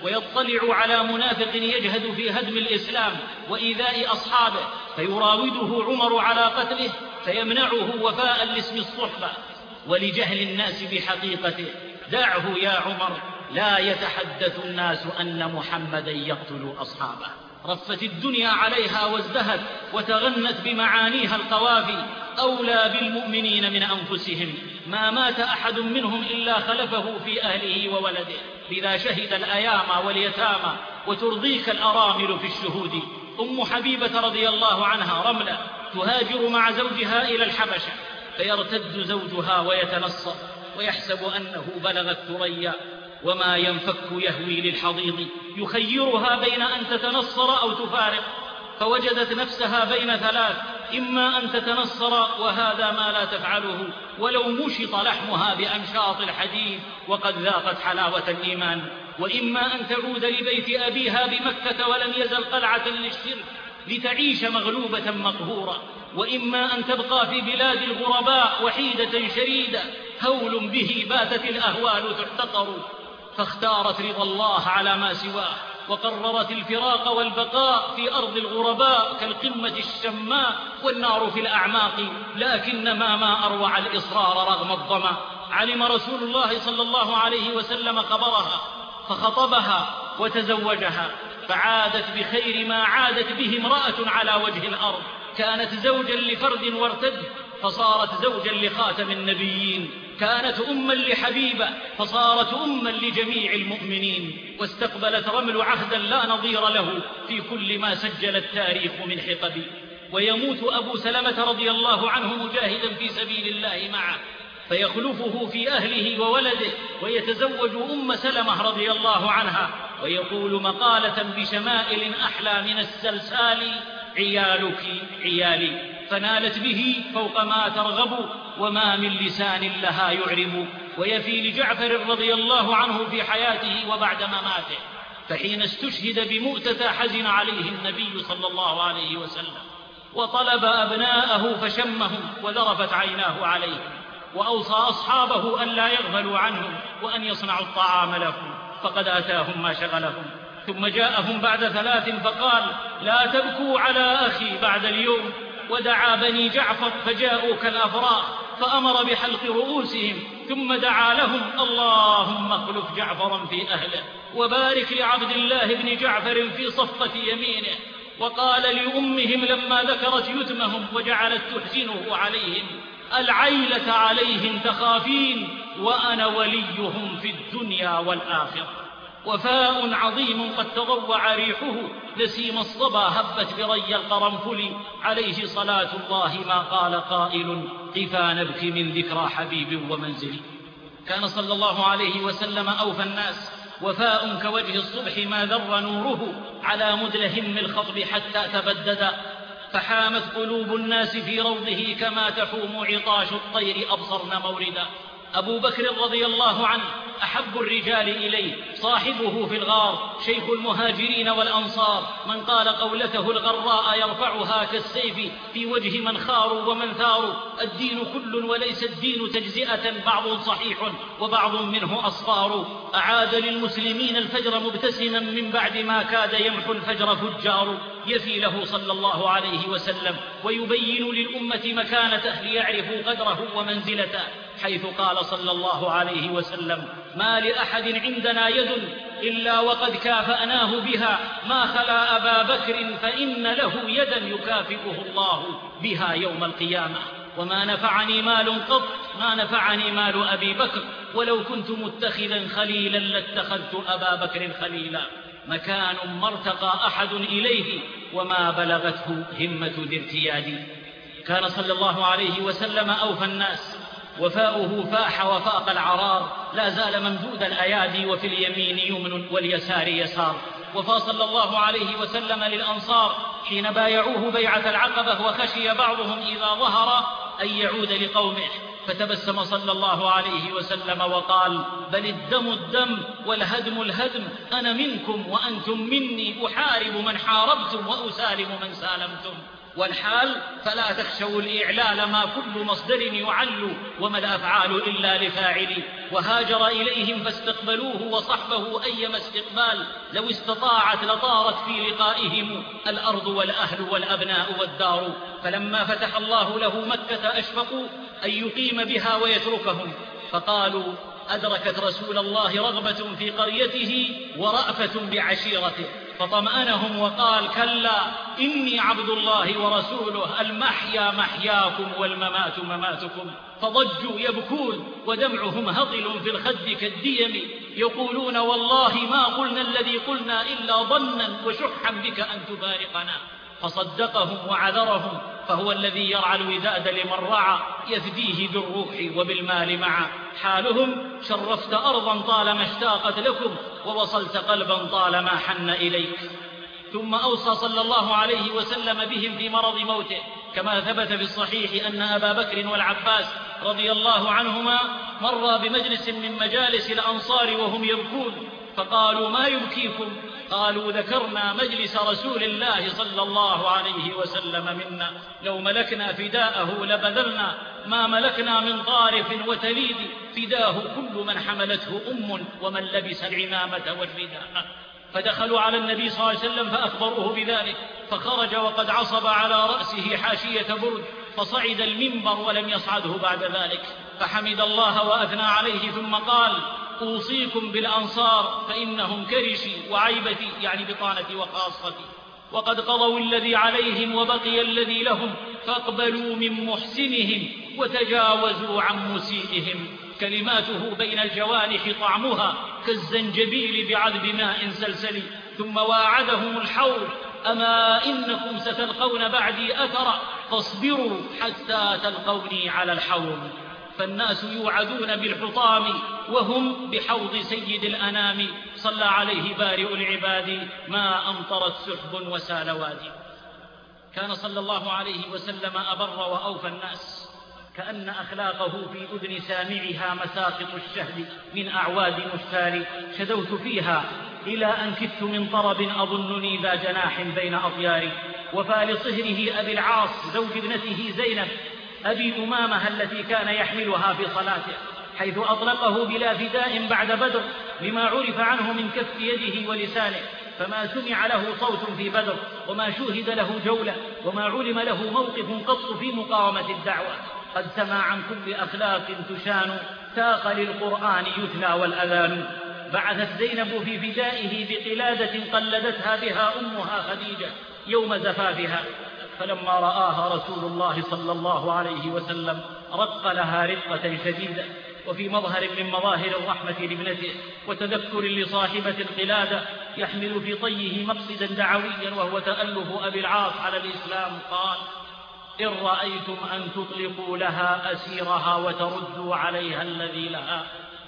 ويطلع على منافق يجهد في هدم الإسلام وإيذاء أصحابه، فيراوده عمر على قتله، فيمنعه وفاء لاسم الصحبة ولجهل الناس بحقيقته: دعه يا عمر، لا يتحدث الناس أن محمدا يقتل أصحابه. رفت الدنيا عليها وازدهت وتغنت بمعانيها القوافي: أولى بالمؤمنين من أنفسهم، ما مات أحد منهم إلا خلفه في أهله وولده، لذا شهد الأيام واليتامى وترضيك الأرامل في الشهود. أم حبيبة رضي الله عنها رملة تهاجر مع زوجها إلى الحبشة، فيرتد زوجها ويتنصر ويحسب أنه بلغ الثريا، وما ينفك يهوي للحضيض، يخيرها بين أن تتنصر أو تفارق، فوجدت نفسها بين ثلاث: إما أن تتنصر وهذا ما لا تفعله ولو مشط لحمها بأمشاط الحديد وقد ذاقت حلاوة الإيمان، وإما أن تعود لبيت أبيها بمكة ولم يزل قلعة للشرك لتعيش مغلوبة مقهورة، وإما أن تبقى في بلاد الغرباء وحيدة شريدة، هول به باتت الأهوال تحتقر، فاختارت رضا الله على ما سواه، وقررت الفراق والبقاء في أرض الغرباء كالقمة الشماء والنار في الأعماق، لكنما ما أروع الإصرار رغم الظما. علم رسول الله صلى الله عليه وسلم خبرها فخطبها وتزوجها، فعادت بخير ما عادت به امرأة على وجه الأرض. كانت زوجا لفرد وارتد فصارت زوجا لخاتم النبيين، كانت أما لحبيبة فصارت أما لجميع المؤمنين، واستقبلت رمل عهدا لا نظير له في كل ما سجل التاريخ من حقب. ويموت أبو سلمة رضي الله عنه مجاهدا في سبيل الله معه، فيخلفه في أهله وولده، ويتزوج أم سلمة رضي الله عنها، ويقول مقالة بشمائل أحلى من السلسال: عيالك عيالي، فنالت به فوق ما ترغب، وما من لسان لها يعرب. ويفي لجعفر رضي الله عنه في حياته وبعد مماته، فحين استشهد بمؤتة حزن عليه النبي صلى الله عليه وسلم، وطلب أبناءه فشمهم وذرفت عيناه عليهم، وأوصى أصحابه أن لا يغفلوا عنهم وأن يصنعوا الطعام لهم، فقد أتاهم ما شغلهم. ثم جاءهم بعد 3 فقال: لا تبكوا على أخي بعد اليوم. ودعا بني جعفر فجاءوا كالأفراح، فأمر بحلق رؤوسهم، ثم دعا لهم: اللهم اخلف جعفرا في أهله، وبارك لعبد الله بن جعفر في صفة يمينه. وقال لأمهم لما ذكرت يتمهم وجعلت تحزنه عليهم: العيلة عليهم تخافين، وأنا وليهم في الدنيا والآخرة. وفاء عظيم قد تضوع ريحه، نسيم الصبا هبت بري القرنفل، عليه صلاة الله ما قال قائل قفا نبكي من ذكرى حبيب ومنزل. كان صلى الله عليه وسلم أوفى الناس، وفاء كوجه الصبح ما ذر نوره على مدلهم الخطب حتى تبددا، فحامت قلوب الناس في روضه كما تحوم عطاش الطير أبصرن موردا. أبو بكر رضي الله عنه أحب الرجال إليه، صاحبه في الغار، شيخ المهاجرين والأنصار، من قال قولته الغراء يرفعها كالسيف في وجه من خاروا ومن ثاروا. الدين كل وليس الدين تجزئة، بعض صحيح وبعض منه أصفار. أعاد للمسلمين الفجر مبتسما من بعد ما كاد يمحو الفجر فجار. يفي له صلى الله عليه وسلم ويبين للأمة مكانته ليعرفوا قدره ومنزلته، حيث قال صلى الله عليه وسلم ما لأحد عندنا يد إلا وقد كافأناه بها، ما خلا أبا بكر فإن له يدا يكافئه الله بها يوم القيامة. وما نفعني مال قط، ما نفعني مال أبي بكر، ولو كنت متخذا خليلا لاتخذت أبا بكر خليلا. مكان ما ارتقى أحد إليه وما بلغته همة ذي ارتياد. كان صلى الله عليه وسلم أوفى الناس، وفاؤه فاح وفاق العرار، لا زال ممدود الأيادي، وفي اليمين يمن واليسار يسار. وفى صلى الله عليه وسلم للأنصار حين بايعوه بيعة العقبة، وخشي بعضهم إذا ظهر أن يعود لقومه، فتبسم صلى الله عليه وسلم وقال بل الدم الدم والهدم الهدم، أنا منكم وأنتم مني، أحارب من حاربتم وأسالم من سالمتم. والحال فلا تخشوا الإعلال، ما كل مصدر يعل، وما الأفعال إلا لفاعل. وهاجر إليهم فاستقبلوه وصحبه أيما استقبال، لو استطاعت لطارت في لقائهم الأرض والأهل والأبناء والدار. فلما فتح الله له مكة أشفقوا أن يقيم بها ويتركهم، فقالوا أدركت رسول الله رغبة في قريته ورأفة بعشيرته، فطمأنهم وقال كلا إني عبد الله ورسوله، المحيا محياكم والممات مماتكم. فضجوا يبكون ودمعهم هطل في الخد كالديم، يقولون والله ما قلنا الذي قلنا إلا ظنا وشحا بك أن تفارقنا. فصدقهم وعذرهم، فهو الذي يرعى الوداد لمن رعى، يفديه بالروح وبالمال معا. حالهم شرفت أرضا طالما اشتاقت لكم، ووصلت قلبا طالما حن إليك. ثم أوصى صلى الله عليه وسلم بهم في مرض موته، كما ثبت في الصحيح أن أبا بكر والعباس رضي الله عنهما مر بمجلس من مجالس الأنصار وهم يبكون، فقالوا ما يبكيكم؟ قالوا ذكرنا مجلس رسول الله صلى الله عليه وسلم منا، لو ملكنا فداءه لبذلنا، ما ملكنا من طارف وتليد، فداه كل من حملته ومن لبس العمامة والرداء. فدخلوا على النبي صلى الله عليه وسلم فأخبروه بذلك، فخرج وقد عصب على رأسه حاشية برد، فصعد المنبر ولم يصعده بعد ذلك، فحمد الله وأثنى عليه، ثم قال أوصيكم بالأنصار فإنهم كرشي وعيبتي، يعني بطانتي وخاصتي، وقد قضوا الذي عليهم وبقي الذي لهم، فاقبلوا من محسنهم وتجاوزوا عن مسيئهم. كلماته بين الجوانح طعمها كالزنجبيل بعذب ماء سلسل. ثم واعدهم الحوض أما إنكم ستلقون بعدي أثرا، فاصبروا حتى تلقوني على الحوض. فالناس يوعدون بالحطام وهم بحوض سيد الأنام، صلى عليه بارئ العباد ما أمطرت سحب وسال وادي. كان صلى الله عليه وسلم أبر وأوفى الناس، كأن أخلاقه في أذن سامعها مساقط الشهد من أعواد نشال، شدوت فيها إلى أن كدت من طرب أظنني ذا جناح بين أطياري. وفى لصهره أبي العاص زوج ابنته زينب أبي أمامة التي كان يحملها في صلاته، حيث أطلقه بلا فداء بعد بدر، لما عرف عنه من كف يده ولسانه، فما سمع له صوت في بدر، وما شوهد له جولة، وما علم له موقف قط في مقاومة الدعوة. قد سمع عن كل أخلاق تشان، ساق للقرآن يتلى والأذان. بعثت زينب في فدائه بقلادة قلدتها بها أمها خديجة يوم زفافها، فلما رآها رسول الله صلى الله عليه وسلم رق لها رقة شديدة، وفي مظهر من مظاهر الرحمة لابنته وتذكر لصاحبة القلادة يحمل في طيه مقصدا دعويا وهو تألف أبي العاص على الإسلام، قال: إن رأيتم أن تطلقوا لها أسيرها وتردوا عليها الذي لها.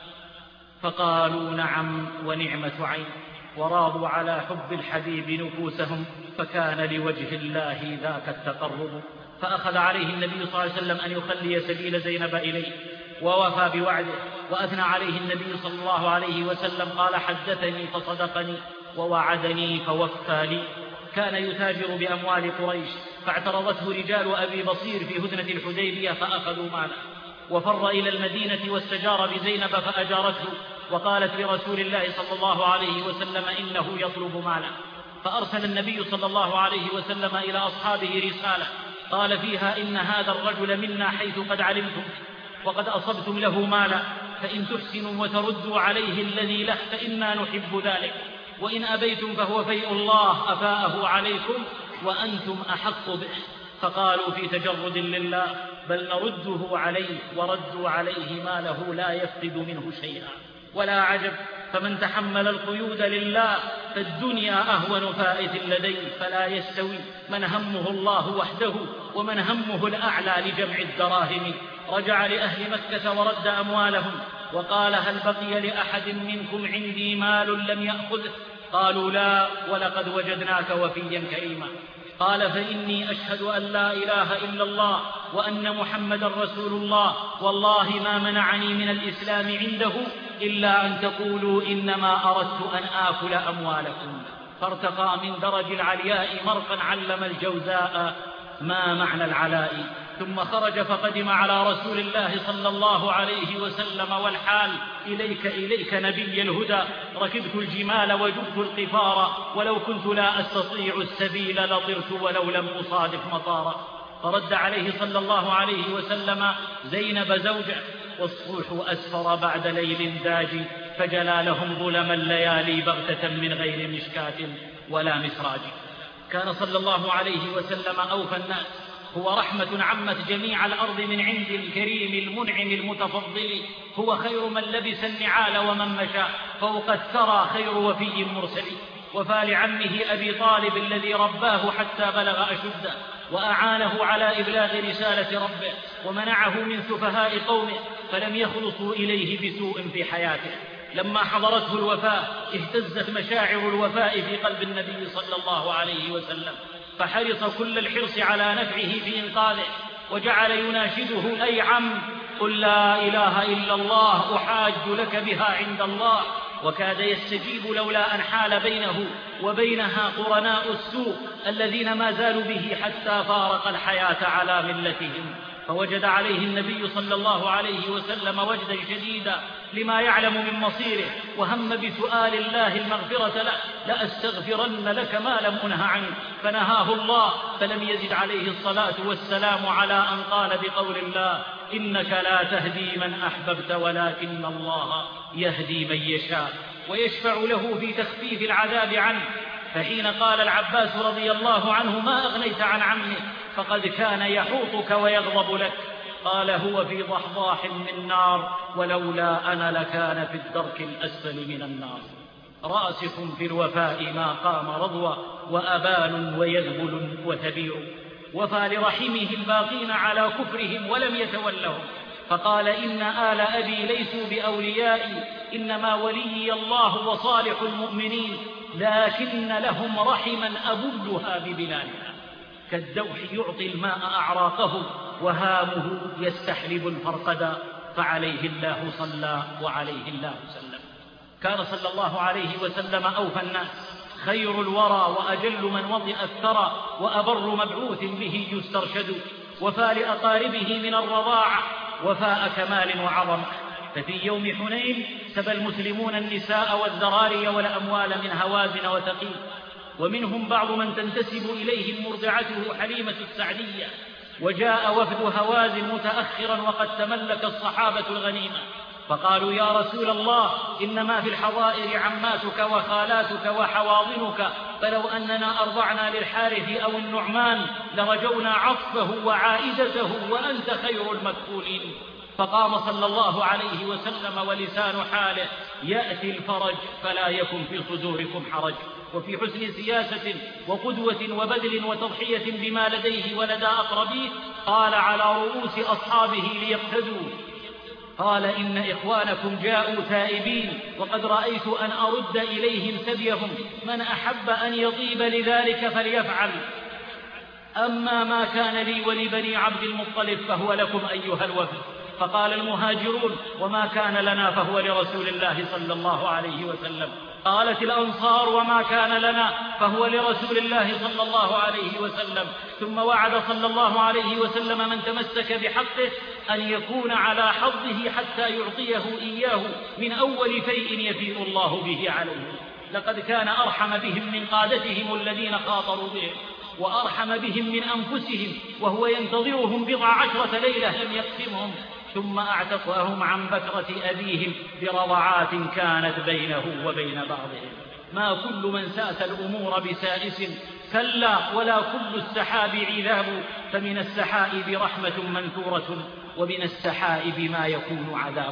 فقالوا: نعم ونعمة عين، وراضوا على حب الحبيب نفوسهم، فكان لوجه الله ذاك التقرب. فأخذ عليه النبي صلى الله عليه وسلم أن يخلي سبيل زينب إليه، ووفى بوعده، وأثنى عليه النبي صلى الله عليه وسلم، قال: حدثني فصدقني، ووعدني فوفى لي. كان يتاجر بأموال قريش، فاعترضته رجال أبي بصير في هدنة الحديبية فأخذوا ماله، وفر إلى المدينة واستجار بزينب فأجارته، وقالت لرسول الله صلى الله عليه وسلم: إنه يطلب ماله. فأرسل النبي صلى الله عليه وسلم إلى أصحابه رسالة قال فيها: إن هذا الرجل منا حيث قد علمتم، وقد أصبتم له مالا، فإن تحسنوا وتردوا عليه الذي له فإنا نحب ذلك، وإن أبيتم فهو فيء الله أفاءه عليكم وأنتم أحق به. فقالوا في تجرد لله: بل نرده عليه، وردوا عليه ماله لا يفقد منه شيئا. ولا عجب، فمن تحمل القيود لله فالدنيا أهون فائت لديه، فلا يستوي من همه الله وحده ومن همه الأعلى لجمع الدراهم. رجع لأهل مكة ورد أموالهم، وقال: هل بقي لأحد منكم عندي مال لم يأخذه؟ قالوا: لا، ولقد وجدناك وفيا كريما. قال: فإني أشهد أن لا إله إلا الله وأن محمدا رسول الله، والله ما منعني من الإسلام عنده إلا أن تقولوا إنما أردت أن آكل أموالكم. فارتقى من درج العلياء مرقا علم الجوزاء ما معنى العلاء. ثم خرج فقدم على رسول الله صلى الله عليه وسلم والحال: إليك نبي الهدى، ركبت الجمال وجبت القفار، ولو كنت لا أستطيع السبيل لطرت ولو لم أصادف مطارا. فرد عليه صلى الله عليه وسلم زينب زوجه، والصبح أسفر بعد ليل داجي، فجلى لهم ظلم الليالي بغتة من غير مشكاة ولا مسراج. كان صلى الله عليه وسلم أوفى الناس، هو رحمة عمت جميع الأرض من عند الكريم المنعم المتفضل. هو خير من لبس النعال ومن مشى، فوق الثرى خير وفي مرسل. وفى لعمه أبي طالب الذي رباه حتى بلغ أشده، وأعانه على إبلاغ رسالة ربه، ومنعه من سفهاء قومه فلم يخلصوا إليه بسوء في حياته. لما حضرته الوفاة اهتزت مشاعر الوفاء في قلب النبي صلى الله عليه وسلم، فحرص كل الحرص على نفعه في إنقاذه، وجعل يناشده: أي عم، قل لا إله إلا الله أحاج لك بها عند الله. وكاد يستجيب لولا أن حال بينه وبينها قرناء السوء الذين ما زالوا به حتى فارق الحياة على ملتهم. فوجد عليه النبي صلى الله عليه وسلم وجدا شديدا لما يعلم من مصيره، وهم بسؤال الله المغفرة له: لأستغفرن لك ما لم أنه عنه. فنهاه الله، فلم يزد عليه الصلاة والسلام على أن قال بقول الله: إنك لا تهدي من أحببت ولكن الله يهدي من يشاء، ويشفع له في تخفيف العذاب عنه. فحين قال العباس رضي الله عنه: ما أغنيت عن عمه فقد كان يحوطك ويغضب لك، قال: هو في ضحضاح من نار، ولولا أنا لكان في الدرك الأسفل من النار. راسخ في الوفاء ما قام رضوى، وأبان ويذبل وثبير. وفى لرحمه الباقين على كفرهم ولم يتولهم، فقال: إن آل أبي ليسوا بأوليائي، إنما ولي الله وصالح المؤمنين، لكن لهم رحما أبلها ببلادنا، كالدوح يعطي الماء أعراقه، وهامه يستحلب الفرقدا، فعليه الله صلى وعليه الله سلم. كان صلى الله عليه وسلم أوفى الناس، خير الورى وأجل من وطئ الثرى، وأبر مبعوث به يسترشد. وفى لأقاربه من الرضاعة وفاء كمال وعظمة. ففي يوم حنين سبى المسلمون النساء والذراري والأموال من هوازن وثقيف، ومنهم بعض من تنتسب إليهم مرضعته حليمة السعدية. وجاء وفد هوازن متأخرا وقد تملك الصحابة الغنيمة، فقالوا: يا رسول الله، إنما في الحظائر عماتك وخالاتك وحواضنك، فلو أننا أرضعنا للحارث أو النعمان لرجونا عطفه وعائدته، وأنت خير المكفولين. فقام صلى الله عليه وسلم ولسان حاله يأتي الفرج فلا يكن في صدوركم حرج. وفي حسن سياسة وقدوة وبذل وتضحية بما لديه ولدى أقربيه قال على رؤوس أصحابه ليقتدوا، قال إن إخوانكم جاءوا تائبين وقد رأيت أن أرد إليهم سبيهم، من أحب أن يطيب لذلك فليفعل، أما ما كان لي ولبني عبد المطلب فهو لكم أيها الوفد. فقال المهاجرون وما كان لنا فهو لرسول الله صلى الله عليه وسلم. قالت الأنصار وما كان لنا فهو لرسول الله صلى الله عليه وسلم. ثم وعد صلى الله عليه وسلم من تمسك بحقه أن يكون على حظه حتى يعطيه إياه من أول فيء يفيء الله به عليه. لقد كان أرحم بهم من قادتهم الذين خاطروا بهم، وأرحم بهم من أنفسهم، وهو ينتظرهم 14 ليلة لم يقسمهم، ثم أعتقهم عن بكرة أبيهم برضعات كانت بينه وبين بعضهم. ما كل من ساس الأمور بسائس، كلا ولا كل السحاب عذاب، فمن السحائب رحمة منثورة ومن السحائب ما يكون عذاب.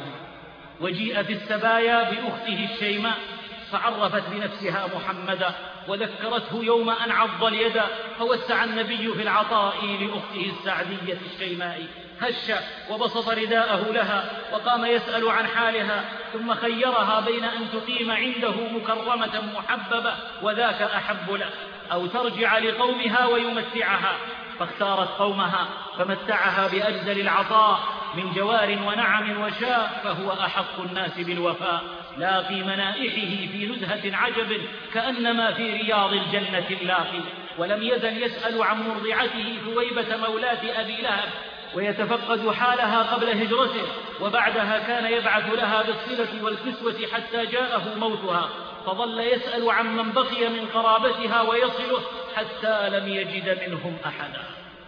وجيء في السبايا بأخته الشيماء فعرفت بنفسها محمدا وذكرته يوم أن عض اليد، فوسع النبي في العطاء لأخته السعدية الشيماء، هش وبسط رداءه لها وقام يسأل عن حالها، ثم خيرها بين أن تقيم عنده مكرمة محببة وذاك أحب له، أو ترجع لقومها ويمتعها، فاختارت قومها فمتعها بأجزل العطاء من جوار ونعم وشاء، فهو أحق الناس بالوفاء، لاقي منائحه في نزهة عجب كأنما في رياض الجنة اللاقي. ولم يزل يسأل عن مرضعته ثويبة مولاة أبي لهب ويتفقد حالها قبل هجرته، وبعدها كان يبعث لها بالصلة والكسوة حتى جاءه موتها، فظل يسأل عن من بقي من قرابتها ويصله حتى لم يجد منهم أحدا.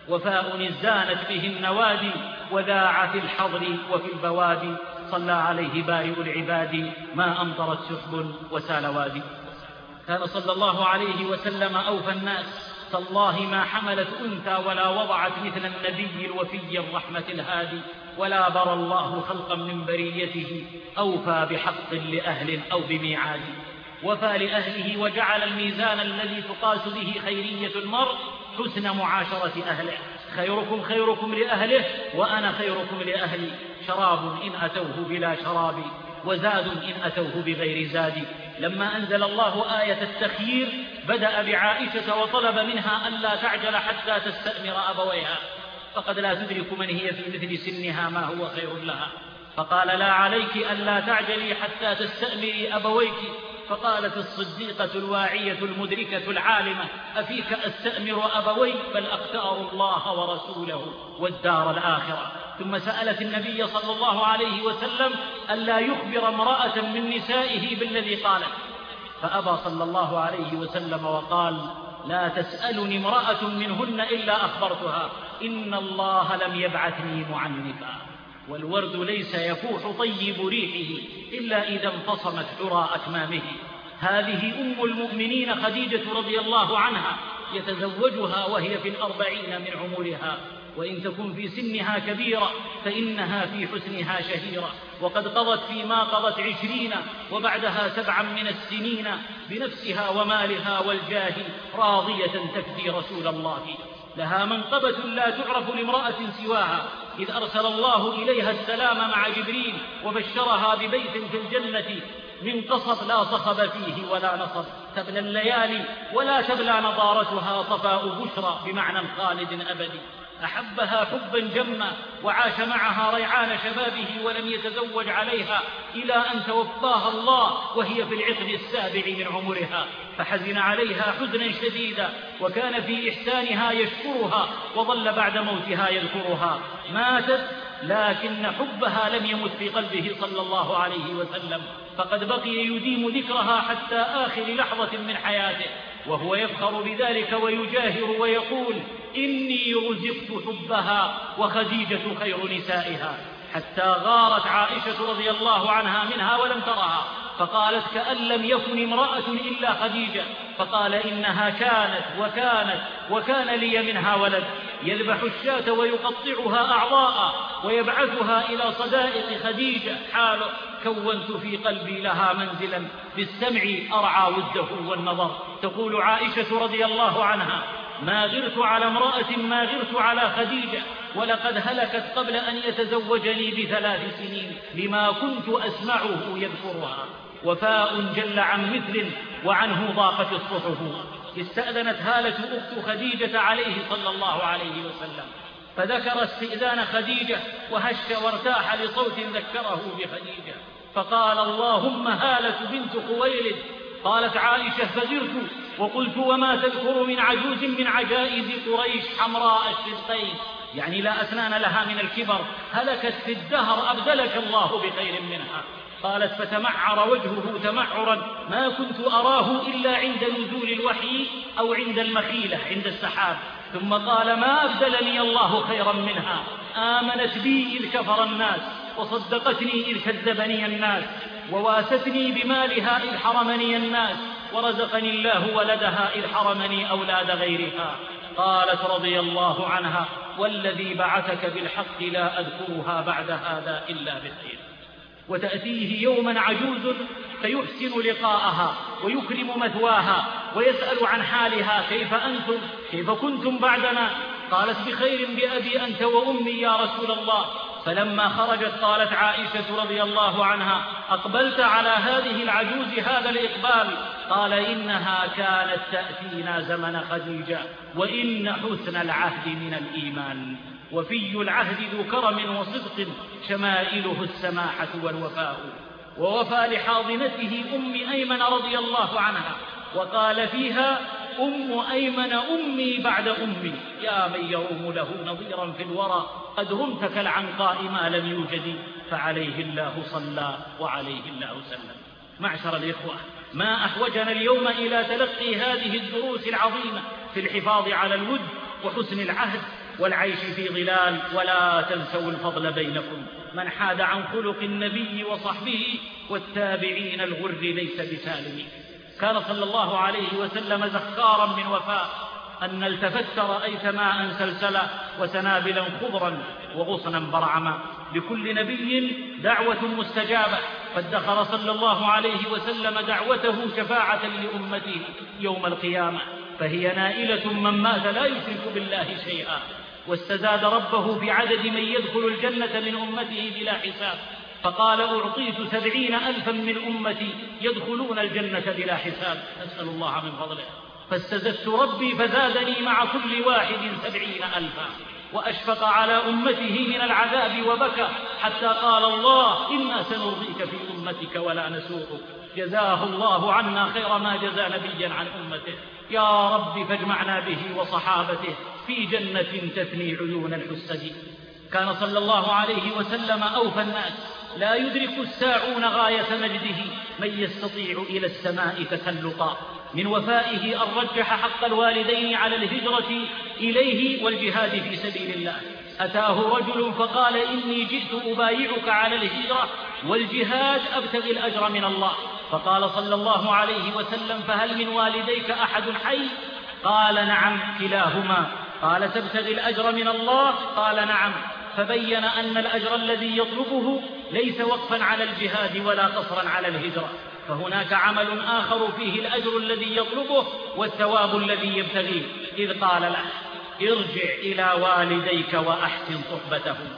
وفاء ازدانت به النوادي وذاع في الحضر وفي البوادي، صلى عليه بارئ العباد ما أمطرت سحب وسال وادي. كان صلى الله عليه وسلم أوفى الناس، تالله ما حملت أنثى ولا وضعت مثل النبي الوفي الرحمة الهادي، ولا برى الله خلقا من بريته أوفى بحق لأهل أو بميعاد. وفى لأهله وجعل الميزان الذي تقاس به خيرية المرء حسن معاشرة أهله، خيركم خيركم لأهله وأنا خيركم لأهلي، شراب إن أتوه بلا شراب وزاد إن أتوه بغير زاد. لما أنزل الله آية التخيير بدأ بعائشة وطلب منها ألا تعجل حتى تستأمر أبويها، فقد لا تدرك من هي في مثل سنها ما هو خير لها، فقال لا عليك ألا تعجلي حتى تستأمري أبويك. فقالت الصديقة الواعية المدركة العالمة أفيك أستأمر أبوي؟ بل أختار الله ورسوله والدار الآخرة. ثم سألت النبي صلى الله عليه وسلم ألا يخبر امرأة من نسائه بالذي قالت، فأبى صلى الله عليه وسلم وقال لا تسألني امرأة منهن إلا أخبرتها، إن الله لم يبعثني معنفا، والورد ليس يفوح طيب ريحه إلا إذا انفصمت حرى أكمامه. هذه أم المؤمنين خديجة رضي الله عنها، يتزوجها وهي في 40 من عمرها، وإن تكن في سنها كبيرة فإنها في حسنها شهيرة، وقد قضت فيما قضت 20 وبعدها 7 من السنين بنفسها ومالها والجاه راضية تفدي رسول الله. لها منقبة لا تعرف لامرأة سواها، إذ أرسل الله إليها السلام مع جبريل وبشرها ببيت في الجنة من قصب لا صخب فيه ولا نصب، تبلى الليالي ولا تبلى نضارتها، صفاء بشرى بمعنى خالد أبدي. أحبها حبا جما وعاش معها ريعان شبابه ولم يتزوج عليها إلى أن توفاها الله وهي في العقد 7 من عمرها، فحزن عليها حزنا شديدا، وكان في إحسانها يشكرها، وظل بعد موتها يذكرها. ماتت لكن حبها لم يمت في قلبه صلى الله عليه وسلم، فقد بقي يديم ذكرها حتى آخر لحظة من حياته، وهو يفخر بذلك ويجاهر ويقول إني رزقت حبها وخديجة خير نسائها، حتى غارت عائشة رضي الله عنها منها ولم ترها، فقالت كأن لم يكن امرأة إلا خديجة، فقال إنها كانت وكان لي منها ولد. يذبح الشاة ويقطعها أعضاء ويبعثها إلى صدائق خديجة حال كونت في قلبي لها منزلا بالسمع أرعى وده والنظر. تقول عائشة رضي الله عنها: ما غرت على امرأة ما غرت على خديجة، ولقد هلكت قبل أن يتزوجني ب3 سنين لما كنت أسمعه يذكرها. وفاء جل عن مثل وعنه ضاقت الصحف. استأذنت هالة أخت خديجة عليه صلى الله عليه وسلم، فذكر استئذان خديجة وهش وارتاح لصوت ذكره بخديجة، فقال: اللهم هالة بنت خويلد. قالت عائشة: فزرت وقلت: وما تذكر من عجوز من عجائز قريش حمراء الشدقين، يعني لا أسنان لها من الكبر، هلكت في الدهر أبدلك الله بخير منها. قالت: فتمعر وجهه تمعرا ما كنت أراه إلا عند نزول الوحي أو عند المخيلة عند السحاب. ثم قال: ما أبدلني الله خيرا منها، آمنت بي إذ كفر الناس، وصدقتني إذ كذبني الناس، وواستني بمالها إذ حرمني الناس، ورزقني الله ولدها إذ حرمني أولاد غيرها. قالت رضي الله عنها: والذي بعثك بالحق لا أذكرها بعد هذا إلا بخير. وتأتيه يوما عجوز فيحسن لقاءها ويكرم مثواها ويسأل عن حالها: كيف أنتم؟ كيف كنتم بعدنا؟ قالت: بخير بأبي أنت وأمي يا رسول الله. فلما خرجت قالت عائشة رضي الله عنها: أقبلت على هذه العجوز هذا الإقبال؟ قال: إنها كانت تأتينا زمن خديجة، وإن حسن العهد من الإيمان، وفي العهد ذو كرم وصدق، شمائله السماحة والوفاء. ووفى لحاضنته أم أيمن رضي الله عنها، وقال فيها: أم أيمن أمي بعد أمي، يا من يروم له نظيرا في الورى، قد رمت كالعنقاء ما لم يوجد، فعليه الله صلى وعليه الله سلم. معشر الإخوة، ما أحوجنا اليوم إلى تلقي هذه الدروس العظيمة في الحفاظ على الود وحسن العهد والعيش في ظلال. ولا تنسوا الفضل بينكم، من حاد عن خلق النبي وصحبه والتابعين الغر ليس بسالم. كان صلى الله عليه وسلم زخارا من وفاء، أن التفت رأيت ماء سلسلا وسنابلا خضرا وغصنا برعما. لكل نبي دعوة مستجابة، فادخر صلى الله عليه وسلم دعوته شفاعة لأمته يوم القيامة، فهي نائلة من مات لا يشرك بالله شيئا. واستزاد ربه بعدد من يدخل الجنة من أمته بلا حساب، فقال: أعطيت 70,000 من أمتي يدخلون الجنة بلا حساب. أسأل الله من فضله. فاستزدت ربي فزادني مع كل واحد 70,000، وأشفق على أمته من العذاب وبكى، حتى قال الله: إنا سنرضيك في أمتك ولا نسوءك. جزاه الله عنا خير ما جزى نبيا عن أمته. يا رب فاجمعنا به وصحابته في جنة تثني عيون الحسد. كان صلى الله عليه وسلم أوفى الناس، لا يدرك الساعون غاية مجده من يستطيع إلى السماء تسلقا. من وفائه أن رجح حق الوالدين على الهجرة إليه والجهاد في سبيل الله. أتاه رجل فقال: إني جئت أبايعك على الهجرة والجهاد أبتغي الأجر من الله. فقال صلى الله عليه وسلم: فهل من والديك أحد حي؟ قال: نعم كلاهما. قال: تبتغي الأجر من الله؟ قال: نعم. فبين أن الأجر الذي يطلبه ليس وقفا على الجهاد ولا قصرا على الهجرة، فهناك عمل آخر فيه الأجر الذي يطلبه والثواب الذي يبتغيه. إذ قال له: ارجع إلى والديك وأحسن صحبتهم.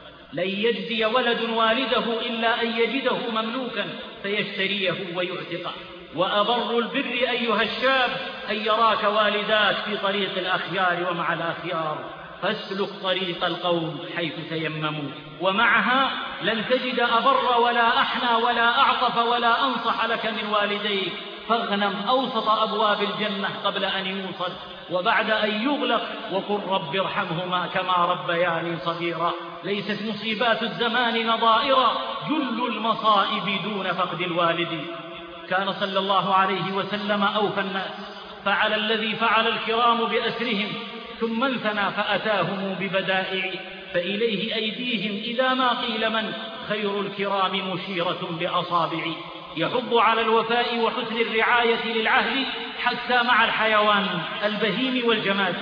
لن يجزي ولد والده إلا أن يجده مملوكا فيشتريه ويعتقه. وأبر البر أيها الشاب أن يراك والداك في طريق الأخيار ومع الأخيار، فاسلك طريق القوم حيث تيمموا، ومعها لن تجد أبر ولا أحنى ولا أعطف ولا أنصح لك من والديك، فاغنم أوسط أبواب الجنة قبل أن يوصل وبعد أن يغلق، وقل رب ارحمهما كما ربياني صغيرا. ليست مصيبات الزمان نظائرا، جل المصائب دون فقد الوالد. كان صلى الله عليه وسلم أوفى الناس، فعل الذي فعل الكرام بأسرهم، ثم انثنى فأتاهم ببدائع، فإليه أيديهم إذا ما قيل من خير الكرام مشيرة بأصابع. يحض على الوفاء وحسن الرعاية للعهد حتى مع الحيوان البهيم والجماد.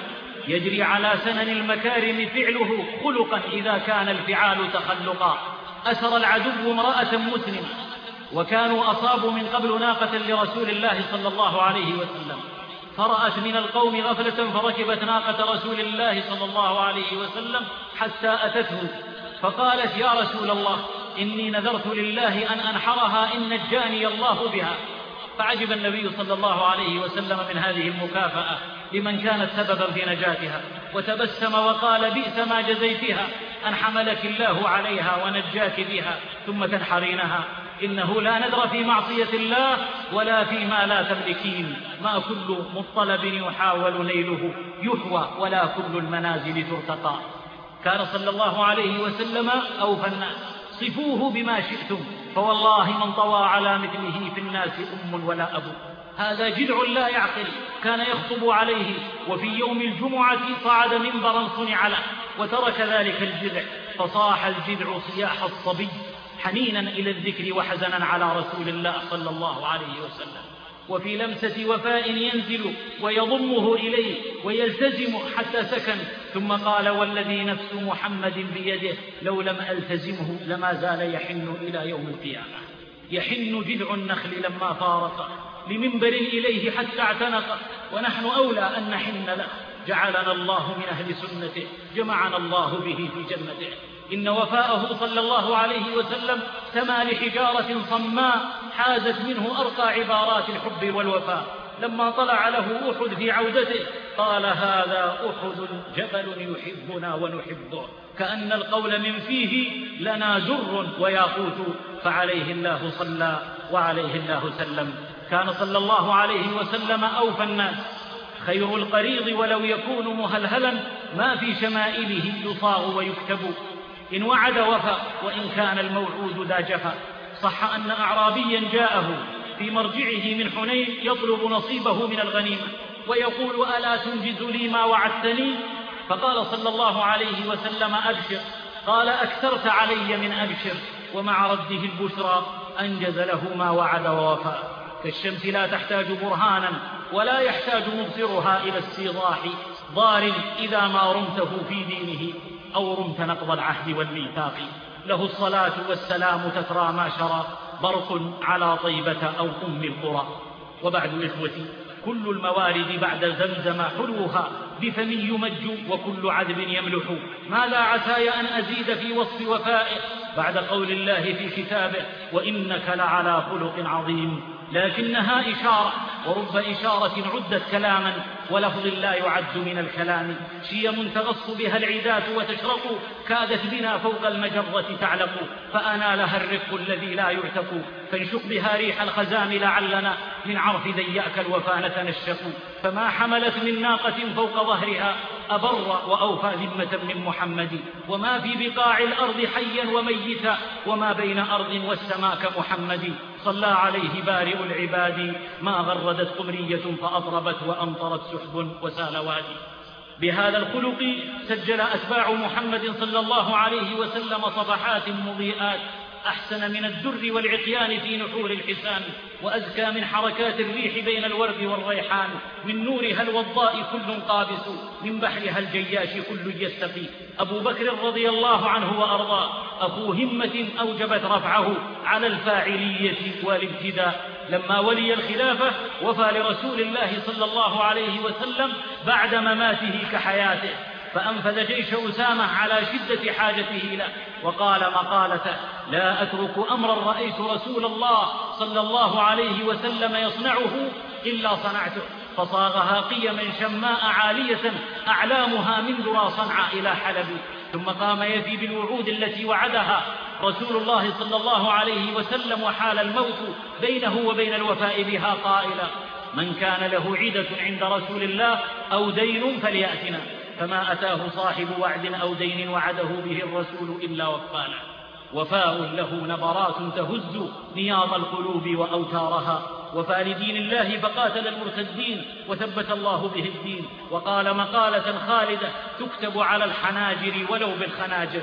يجري على سنن المكارم فعله خلقا إذا كان الفعال تخلقا. أسر العدو امرأة مسلمة، وكانوا أصابوا من قبل ناقة لرسول الله صلى الله عليه وسلم، فرأت من القوم غفلة فركبت ناقة رسول الله صلى الله عليه وسلم حتى أتته، فقالت: يا رسول الله، إني نذرت لله أن أنحرها إن نجاني الله بها. فعجب النبي صلى الله عليه وسلم من هذه المكافأة لمن كانت سببا في نجاتها، وتبسم وقال: بئس ما جزيتها أن حملك الله عليها ونجاك بها ثم تنحرينها. إنه لا نذر في معصية الله ولا فيما لا تملكين، ما كل مطلب يحاول نيله يحوى ولا كل المنازل ترتقى. كان صلى الله عليه وسلم أوفى الناس، صفوه بما شئتم، فوالله من طوى على مثله في الناس ولا أب. هذا جذع لا يعقل، كان يخطب عليه، وفي يوم الجمعة صعد منبرا صنع له وترك ذلك الجذع، فصاح الجذع صياح الصبي حنينا إلى الذكر وحزنا على رسول الله صلى الله عليه وسلم. وفي لمسة وفاء ينزل ويضمه إليه ويلتزم حتى سكن، ثم قال: والذي نفس محمد بيده لو لم ألتزمه لما زال يحن إلى يوم القيامة. يحن جذع النخل لما فارق لمنبر إليه حتى اعتنق، ونحن أولى أن نحن له. جعلنا الله من أهل سنته، جمعنا الله به في جنته. إن وفاءه صلى الله عليه وسلم سما لحجارة صماء حازت منه أرقى عبارات الحب والوفاء. لما طلع له أحد في عودته قال: هذا أحد جبل يحبنا ونحبه، كأن القول من فيه لنا در وياقوت، فعليه الله صلى وعليه الله سلم. كان صلى الله عليه وسلم أوفى الناس، خير القريض ولو يكون مهلهلا، ما في شمائله يصاغ ويكتب. إن وعد وفى وإن كان الموعود ذا جفا. صح أن أعرابيا جاءه في مرجعه من حنين يطلب نصيبه من الغنيمة ويقول: ألا تنجز لي ما وعدتني؟ فقال صلى الله عليه وسلم: أبشر. قال: أكثرت علي من أبشر. ومع رده البشرى أنجز له ما وعد ووفى. كالشمس لا تحتاج برهانا ولا يحتاج مبصرها إلى استيضاح ضار إذا ما رمته في دينه أو رمت نقض العهد والميثاق. له الصلاة والسلام تترى ما شرى، برق على طيبة أو أم القرى. وبعد إخوتي، كل الموارد بعد زمزم حلوها بفم يمج وكل عذب يملح. ماذا عساي أن أزيد في وصف وفائه بعد قول الله في كتابه: وإنك لعلى خلق عظيم؟ لكنها إشارة، ورب إشارة عدت كلاما، ولفظ لا يعد من الكلام. شيم تغص بها العدات وتشرق، كادت بنا فوق المجرة تعلق، فأنالها الرفق الذي لا يعتق. فانشق بها ريح الخزام لعلنا من عرف ذياك الوفا نتنشق. فما حملت من ناقة فوق ظهرها أبر وأوفى ذمة من محمد. وما في بقاع الأرض حيا وميتا، وما بين أرض والسماء كمحمد. صلى عليه بارئ العباد، ما غردت قمرية فأضربت وأمطرت سحب وسال وادي. بهذا الخلق سجل أتباع محمد صلى الله عليه وسلم صفحات مضيئات أحسن من الدر والعقيان في نحور الحسان، وأزكى من حركات الريح بين الورد والريحان. من نورها الوضاء كل قابس، من بحرها الجياش كل يستقي. أبو بكر رضي الله عنه وأرضاه أخو همة أوجبت رفعه على الفاعلية والابتداء. لما ولي الخلافة وفى لرسول الله صلى الله عليه وسلم بعد مماته كحياته، فأنفذ جيش أسامة على شدة حاجته له، وقال مقالته: لا أترك أمرا رأيت رسول الله صلى الله عليه وسلم يصنعه إلا صنعته. فصاغها قيما شماء عالية أعلامها من ذرى صنعاء إلى حلب. ثم قام يفي بالوعود التي وعدها رسول الله صلى الله عليه وسلم، وحال الموت بينه وبين الوفاء بها قائلا: من كان له عدة عند رسول الله أو دين فليأتنا. فما أتاه صاحب وعد أو دين وعده به الرسول إلا وفانا. وفاء له نبرات تهز نياض القلوب وأوتارها. وفى لدين الله فقاتل المرتدين وثبت الله به الدين. وقال مقالة خالدة تكتب على الحناجر ولو بالخناجر: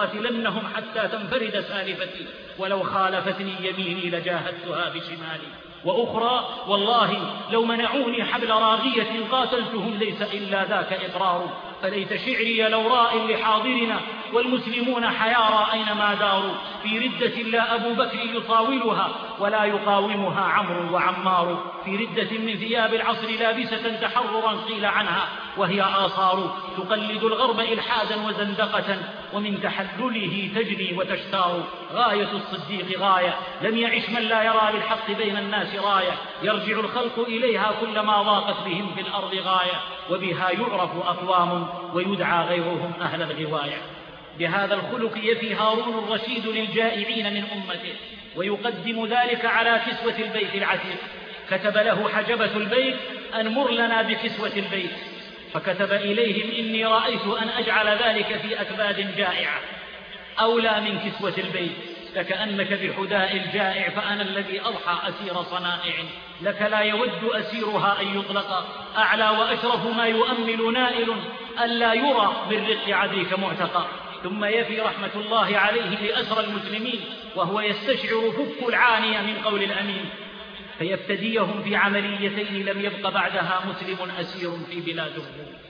لأقاتلنهم حتى تنفرد سالفتي، ولو خالفتني يميني لجاهدتها بشمالي. وأخرى: والله لو منعوني حبل راغية قاتلتهم ليس إلا ذاك إقرار، فليت شعري لو راء لحاضرنا والمسلمون حيارى أينما داروا، في ردة لا أبو بكر يطاولها ولا يقاومها عمرو وعمار، في ردة من ثياب العصر لابسة تحررا قيل عنها وهي آثار، تقلد الغرب إلحادا وزندقة ومن تحلله تجري وتشتار، غاية الصديق غاية لم يعش من لا يرى للحق بين الناس راية، يرجع الخلق إليها كلما ضاقت بهم في الأرض غاية، وبها يعرف أقوام ويدعى غيرهم أهل الغواية. بهذا الخلق يفي هارون الرشيد للجائعين من أمته، ويقدم ذلك على كسوة البيت العتيق، كتب له حجبة البيت: أنمر لنا بكسوة البيت، فكتب إليهم: إني رأيت أن أجعل ذلك في أكباد جائعة أولى من كسوة البيت، لكأنك بحداء الجائع فأنا الذي أضحى أسير صنائع، لك لا يود أسيرها أن يطلق، أعلى وأشرف ما يؤمل نائل ألا يرى بالرق عديك معتقى. ثم يفي رحمة الله عليه لأسرى المسلمين وهو يستشعر فك العانية من قول الأمين، فيفتديهم في عمليتين لم يبق بعدها مسلم أسير في بلاده،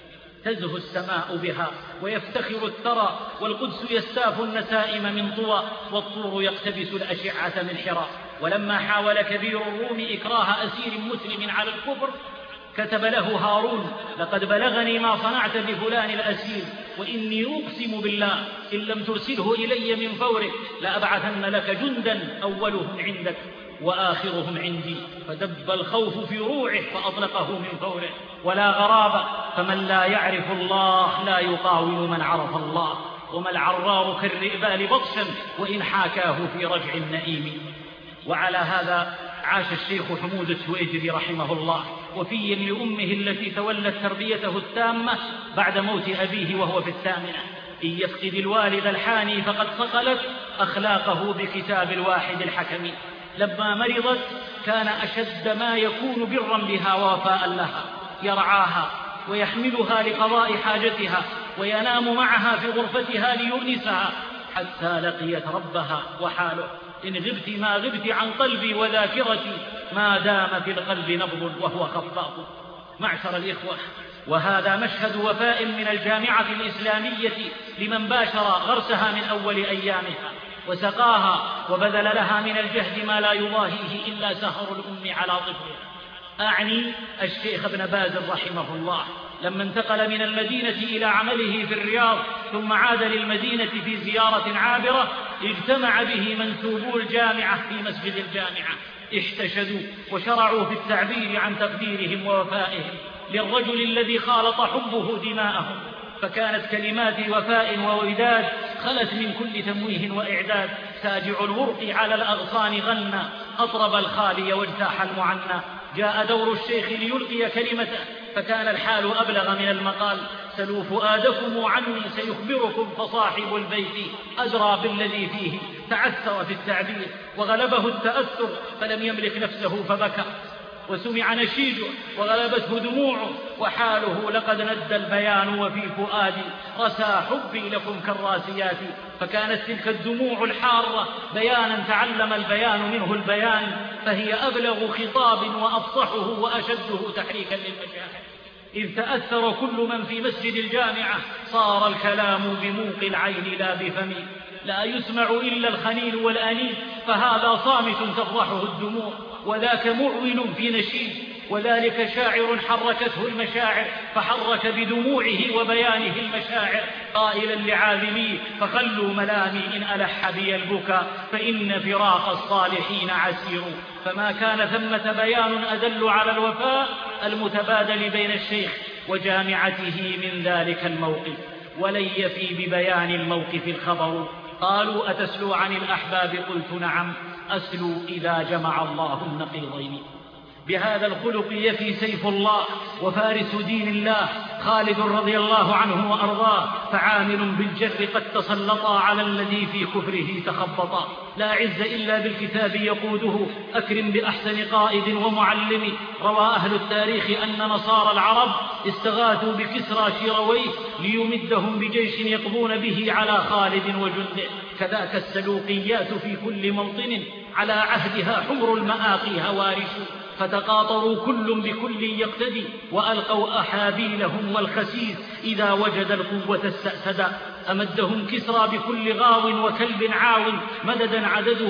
تزهو السماء بها ويفتخر الثرى، والقدس يستاف النسائم من طوى، والطور يقتبس الأشعة من حراء. ولما حاول كبير الروم إكراه أسير مسلم على الكفر كتب له هارون: لقد بلغني ما صنعت بفلان الأسير، وإني أقسم بالله إن لم ترسله إلي من فورك لأبعثن لك جندا أولهم عندك وآخرهم عندي. فدب الخوف في روعه فأطلقه من فوره. ولا غرابة، فمن لا يعرف الله لا يقاوم من عرف الله، وما العرار كالرئبال بطشا وإن حاكاه في رجع النئيم. وعلى هذا عاش الشيخ حمود التويجري رحمه الله وفيا لأمه التي تولت تربيته التامة بعد موت أبيه وهو في 8. إن يفقد الوالد الحاني فقد صقلت أخلاقه بكتاب الواحد الحكم. لما مرضت كان أشد ما يكون برا بها ووفاء لها، يرعاها ويحملها لقضاء حاجتها وينام معها في غرفتها ليؤنسها حتى لقيت ربها. وحاله: إن غبت ما غبت عن قلبي وذاكرتي، ما دام في القلب نبض وهو خفاق. معشر الإخوة، وهذا مشهد وفاء من الجامعة الإسلامية لمن باشر غرسها من أول أيامها وسقاها وبذل لها من الجهد ما لا يضاهيه إلا سهر الأم على طفلها. أعني الشيخ ابن باز رحمه الله، لما انتقل من المدينة إلى عمله في الرياض ثم عاد للمدينة في زيارة عابرة، اجتمع به منسوبو الجامعة في مسجد الجامعة، احتشدوا وشرعوا في التعبير عن تقديرهم ووفائهم للرجل الذي خالط حبه دماءهم. فكانت كلمات وفاء ووداد خلت من كل تمويه وإعداد. ساجع الورق على الأغصان غنى، أطرب الخالي واجتاح المعنى. جاء دور الشيخ ليلقي كلمته، فكان الحال أبلغ من المقال. سلوا فؤادكم عني سيخبركم، فصاحب البيت أدرى بالذي فيه. تعثر في التعبير وغلبه التأثر فلم يملك نفسه فبكى، وسمع نشيجه وغلبته دموعه، وحاله لقد ند البيان وفي فؤادي رسى حبي لكم كالراسيات. فكانت تلك الدموع الحارة بيانا تعلم البيان منه البيان، فهي أبلغ خطاب وأفصحه وأشده تحريكا للمشاعر. إذ تأثر كل من في مسجد الجامعة صار الكلام بموق العين لا بفمي، لا يسمع إلا الخنين والأنين، فهذا صامت تفضحه الدموع وذاك معون في نشيد، وذلك شاعر حركته المشاعر فحرك بدموعه وبيانه المشاعر، قائلا لعاذليه: فخلوا ملامي إن ألح بي البكا، فإن فراق الصالحين عسير. فما كان ثمة بيان أدل على الوفاء المتبادل بين الشيخ وجامعته من ذلك الموقف. ولن يفي ببيان الموقف الخبر. قالوا: أتسلو عن الأحباب؟ قلت: نعم، أسلو إذا جمع الله النقيضين. بهذا الخلق يفي سيف الله وفارس دين الله خالد رضي الله عنه وأرضاه، فعامل بالجر قد تسلطا على الذي في كفره تخبطا. لا عز إلا بالكتاب يقوده، أكرم بأحسن قائد ومعلم. روى أهل التاريخ أن نصارى العرب استغاثوا بكسرى شيرويه ليمدهم بجيش يقضون به على خالد وجنده. كذاك السلوقيات في كل موطن على عهدها حمر المآقي هوارش، فتقاطروا كل بكل يقتدي، وألقوا أحابيلهم والخسيس إذا وجد القوة استأسدا. أمدهم كسرى بكل غاو وكلب عاو، مددا عدده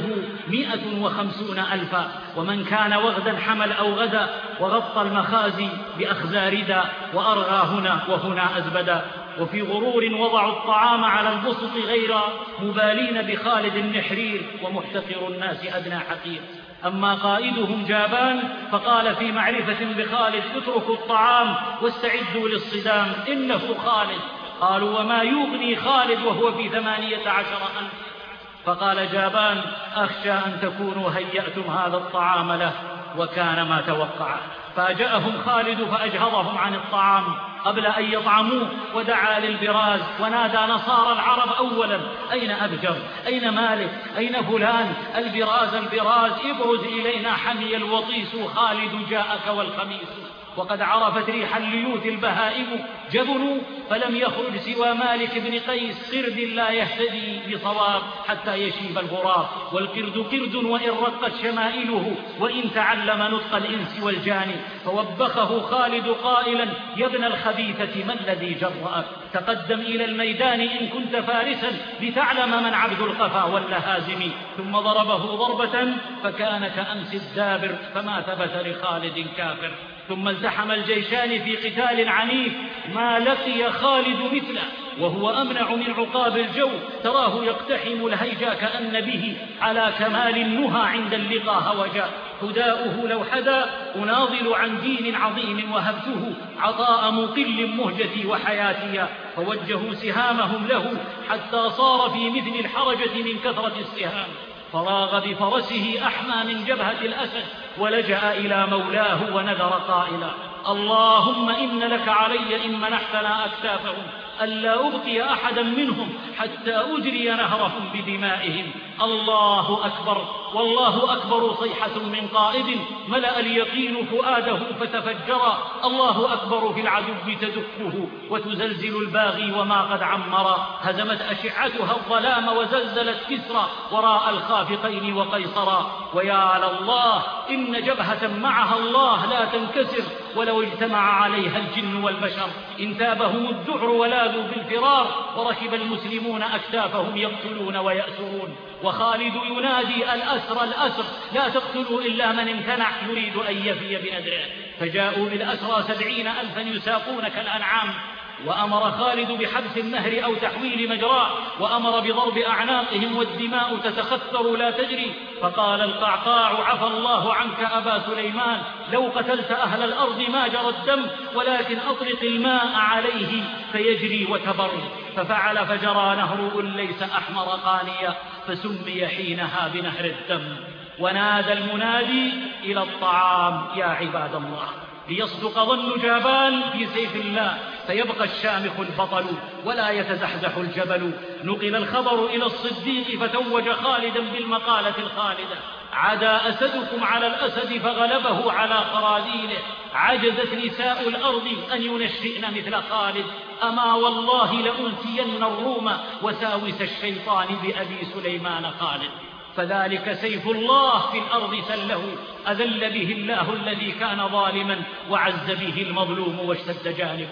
150,000. ومن كان وغدا حمل أو غدا، وغطى المخازي بأخزار دا، وأرغى هنا وهنا أزبدا. وفي غرور وضعوا الطعام على البسط غير مبالين بخالد النحرير، ومحتقر الناس أدنى حقير. أما قائدهم جابان فقال في معرفة بخالد: اتركوا الطعام واستعدوا للصدام، إنه خالد. قالوا: وما يغني خالد وهو في 18,000؟ فقال جابان: أخشى أن تكونوا هيأتم هذا الطعام له، وكان ما توقع. فاجأهم خالد فأجهضهم عن الطعام قبل أن يطعموه، ودعا للبراز ونادى نصارى العرب أولا: أين أبجر؟ أين مالك؟ أين فلان؟ البراز البراز، ابرز إلينا حمي الوطيس، خالد جاءك والخميس. وقد عرفت ريح الليوث البهائم جبنوا، فلم يخرج سوى مالك بن قيس، قرد لا يهتدي بصواب حتى يشيب الغراب. والقرد قرد وإن رقت شمائله، وإن تعلم نطق الإنس والجان. فوبخه خالد قائلا: يا ابن الخبيثة ما الذي جرأك؟ تقدم إلى الميدان إن كنت فارسا، لتعلم من عبد القفا واللهازم. ثم ضربه ضربة فكان كأمس الدابر، فما ثبت لخالد كافر. ثم التحم الجيشان في قتال عنيف، ما لقي خالد مثله، وهو أمنع من عقاب الجو. تراه يقتحم الهيجا كأن به على كمال النهى عند اللقاء هوجا. هداؤه لو حدا أناضل عن دين عظيم، وهبته عطاء مقل مهجتي وحياتي. فوجهوا سهامهم له حتى صار في مثل الحرجة من كثرة السهام. فراغ بفرسه أحمى من جبهة الأسد، ولجأ إلى مولاه ونذر قائلا: اللهم إن لك علي إن منحتنا أكتافهم، ألا أبقي أحدا منهم حتى أجري نهرهم بدمائهم. الله أكبر، والله أكبر صيحة من قائد ملأ اليقين فؤاده فتفجرا. الله أكبر في العدو تدكه وتزلزل الباغي وما قد عمرا. هزمت أشعتها الظلام وزلزلت كسرى وراء الخافقين وقيصرا. ويا لله إن جبهة معها الله لا تنكسر، ولو اجتمع عليها الجن والبشر. إن تابهم الذعر ولاذوا بالفرار، وركب المسلمون أكتافهم يقتلون ويأسرون. وخالد ينادي: الأسر الأسر، لا تقتلوا إلا من امتنع يريد أن يفي بأدره. فجاءوا بالأسرى 70,000 يساقون كالأنعام. وأمر خالد بحبس النهر أو تحويل مجراه، وأمر بضرب أعناقهم والدماء تتخثر لا تجري. فقال القعقاع: عفى الله عنك أبا سليمان، لو قتلت أهل الأرض ما جرى الدم، ولكن أطلق الماء عليه فيجري وتبر. ففعل فجرى نهر ليس أحمر قانيا، فسمي حينها بنهر الدم. ونادى المنادي: إلى الطعام يا عباد الله، ليصدق ظن جابان في سيف الله، فيبقى الشامخ البطل ولا يتزحزح الجبل. نقل الخبر إلى الصديق فتوج خالدا بالمقالة الخالدة: عدا أسدكم على الأسد فغلبه على خراديله، عجزت نساء الأرض أن ينشئن مثل خالد. أما والله لأنسين الروم وساوس الشيطان بأبي سليمان خالد. فذلك سيف الله في الأرض سله، أذل به الله الذي كان ظالما، وعز به المظلوم واشتد جانبه.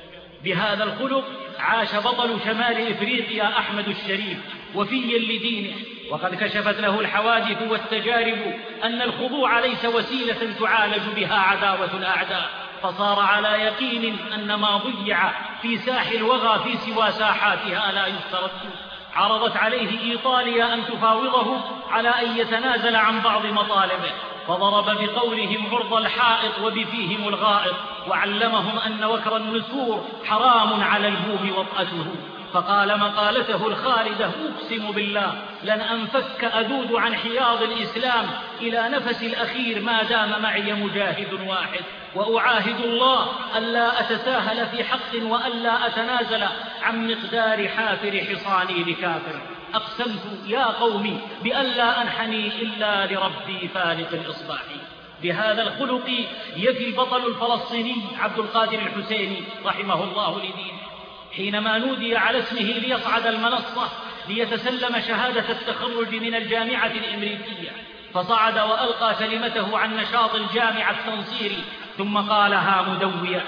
بهذا الخلق عاش بطل شمال إفريقيا أحمد الشريف وفيا لدينه، وقد كشفت له الحوادث والتجارب أن الخضوع ليس وسيلة تعالج بها عداوة الأعداء، فصار على يقين أن ما ضيع في ساح الوغى في سوى ساحاتها لا يسترد. عرضت عليه إيطاليا أن تفاوضه على أن يتنازل عن بعض مطالبه، فضرب بقولهم عرض الحائط وبفيهم الغائط، وعلمهم أن وكر النسور حرام على البوم وطأته. فقال مقالته الخالدة: أقسم بالله لن أنفك أذود عن حياض الإسلام إلى نفس الأخير ما دام معي مجاهد واحد، وأعاهد الله ألا أتساهل في حق وألا أتنازل عن مقدار حافر حصاني لكافر. أقسمت يا قومي بألا أنحني إلا لربي فالق الإصباح. بهذا الخلق يفي البطل الفلسطيني عبد القادر الحسيني رحمه الله لدينه، حينما نودي على اسمه ليصعد المنصة ليتسلم شهادة التخرج من الجامعة الأمريكية، فصعد وألقى كلمته عن نشاط الجامعة التنصيري، ثم قالها مدويا: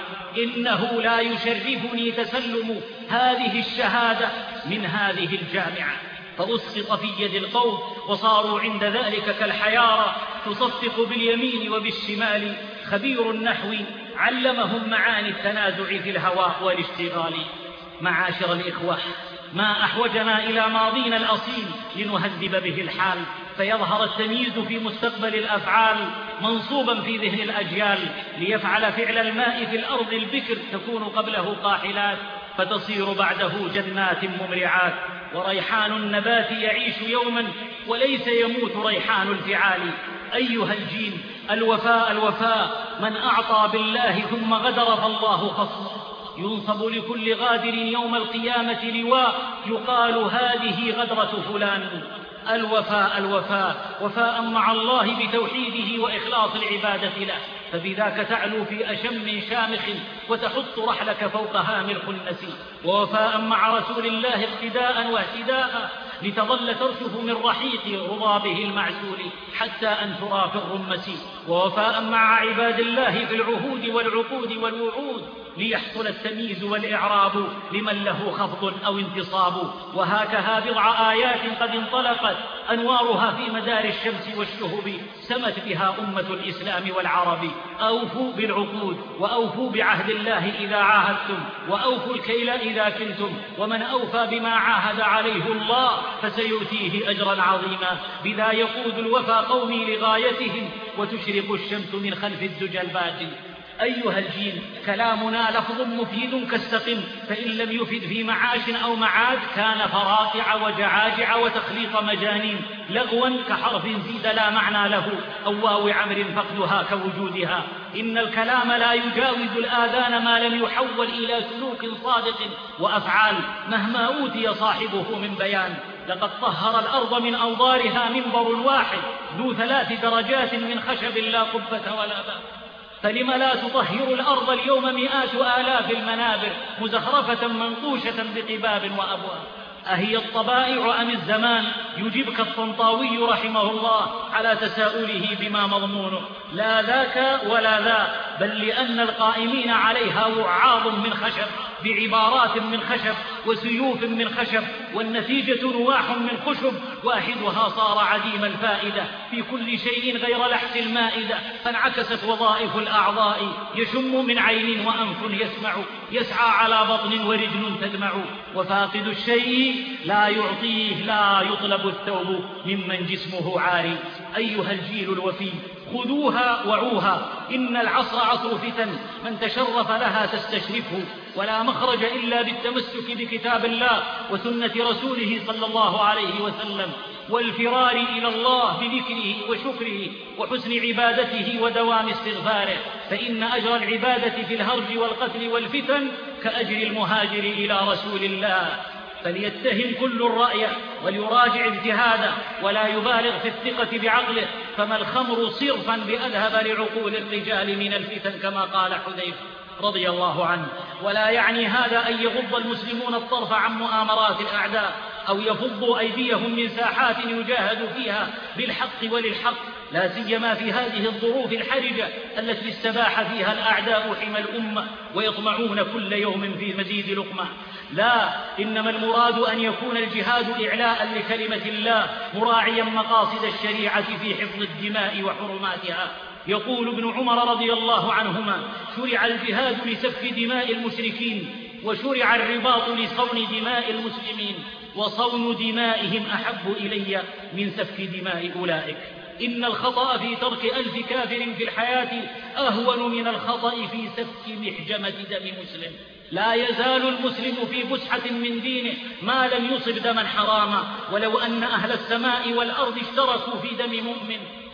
إنه لا يشرفني تسلم هذه الشهادة من هذه الجامعة. فأسقط في يد القوم، وصاروا عند ذلك كالحيارى تصفق باليمين وبالشمال. خبير النحو علمهم معاني التنازع في الهواء والاشتغال. معاشر الإخوة، ما أحوجنا إلى ماضينا الأصيل لنهذب به الحال، فيظهر التمييز في مستقبل الأفعال منصوبا في ذهن الأجيال، ليفعل فعل الماء في الأرض البكر تكون قبله قاحلات، فتصير بعده جنات ممرعات. وريحان النبات يعيش يوما وليس يموت ريحان الفعال. أيها الجيل، الوفاء الوفاء، من أعطى بالله ثم غدر فالله خصمه. ينصب لكل غادر يوم القيامة لواء يقال هذه غدرة فلان. الوفاء الوفاء، وفاء مع الله بتوحيده وإخلاص العبادة له، فبذاك تعلو في أشم شامخ وتحط رحلك فوق هام الخنس. ووفاء مع رسول الله اقتداء واهتداء، لتظل ترشف من رحيق رضابه المعسول حتى أن ترى في الرمس. ووفاء مع عباد الله في العهود والعقود والوعود، ليحصل التمييز والإعراب لمن له خفض أو انتصاب. وهكذا بضع آيات قد انطلقت أنوارها في مدار الشمس والشهب، سمت بها أمة الإسلام والعرب. أوفوا بالعقود، وأوفوا بعهد الله إذا عاهدتم، وأوفوا الكيل إذا كلتم، ومن أوفى بما عاهد عليه الله فسيؤتيه أجرا عظيما. بذا يقود الوفى قومي لغايتهم، وتشرق الشمس من خلف الدجى الباطل. أيها الجيل، كلامنا لفظ مفيد كالسقم، فإن لم يفد في معاش أو معاد كان فرائع وجعاجع وتخليط مجانين، لغوا كحرف زيد لا معنى له، أو واو عمر فقدها كوجودها. إن الكلام لا يجاوز الآذان ما لم يحول إلى سلوك صادق وأفعال، مهما أوتي صاحبه من بيان. لقد طهر الأرض من أوضارها منبر واحد ذو 3 درجات من خشب لا قبة ولا باب، فلم لا تطهر الأرض اليوم 100,000 المنابر مزخرفة منقوشة بقباب وأبواب؟ أهي الطبائع أم الزمان؟ يجيبك الطنطاوي رحمه الله على تساؤله بما مضمونه، لا ذاك ولا ذا، بل لأن القائمين عليها وعاظ من خشب بعبارات من خشب وسيوف من خشب، والنتيجة رواح من خشب، واحدها صار عديم الفائدة في كل شيء غير لحس المائدة، فانعكست وظائف الأعضاء، يشم من عين وأنف يسمع، يسعى على بطن ورجل تدمع، وفاقد الشيء لا يعطيه، لا يطلب الثوب ممن جسمه عاري. أيها الجيل الوفي، خذوها وعوها، إن العصر عصر فتن، من تشرف لها تستشرفه، ولا مخرج إلا بالتمسك بكتاب الله وسنة رسوله صلى الله عليه وسلم، والفرار إلى الله بذكره وشكره وحسن عبادته ودوام استغفاره، فإن أجر العبادة في الهرج والقتل والفتن كأجر المهاجر إلى رسول الله. فليتهم كل الرأي وليراجع اجتهاده، ولا يبالغ في الثقة بعقله، فما الخمر صرفا بأذهب لعقول الرجال من الفتن كما قال حذيفة رضي الله عنه. ولا يعني هذا أن يغض المسلمون الطرف عن مؤامرات الأعداء، أو يفضوا أيديهم من ساحات يجاهد فيها بالحق وللحق، لا سيما في هذه الظروف الحرجة التي استباح فيها الأعداء حمى الأمة ويطمعون كل يوم في مزيد لقمة. لا، إنما المراد أن يكون الجهاد إعلاء لكلمة الله، مراعيا مقاصد الشريعة في حفظ الدماء وحرماتها. يقول ابن عمر رضي الله عنهما: شرع الجهاد لسفك دماء المشركين، وشرع الرباط لصون دماء المسلمين، وصون دمائهم أحب إلي من سفك دماء أولئك. إن الخطأ في ترك 1000 كافر في الحياة أهون من الخطأ في سفك محجمة دم مسلم. لا يزال المسلم في فسحة من دينه ما لم يصب دما حراما، ولو أن أهل السماء والأرض اشتركوا في دم مؤمن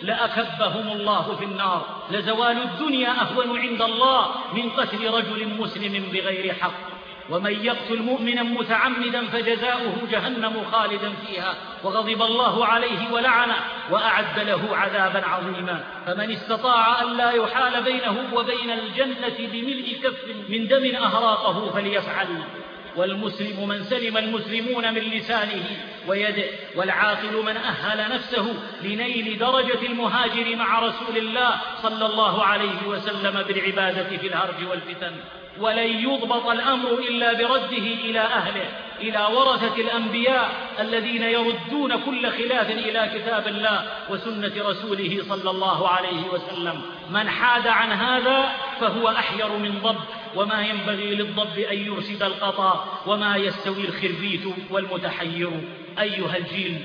لأكبهم الله في النار. لزوال الدنيا أهون عند الله من قتل رجل مسلم بغير حق. ومن يقتل مؤمنا متعمدا فجزاؤه جهنم خالدا فيها، وغضب الله عليه ولعنه وأعد له عذابا عظيما. فمن استطاع أن لا يحال بينه وبين الجنة بملء كف من دم أهراقه فليفعل. والمسلم من سلم المسلمون من لسانه ويده، والعاقل من أهل نفسه لنيل درجة المهاجر مع رسول الله صلى الله عليه وسلم بالعبادة في الهرج والفتن. ولن يضبط الأمر إلا برده إلى أهله، إلى ورثة الأنبياء الذين يردون كل خلاف إلى كتاب الله وسنة رسوله صلى الله عليه وسلم. من حاد عن هذا فهو أحير من ضب، وما ينبغي للضب أن يرشد القطا، وما يستوي الخربيت والمتحير. أيها الجيل،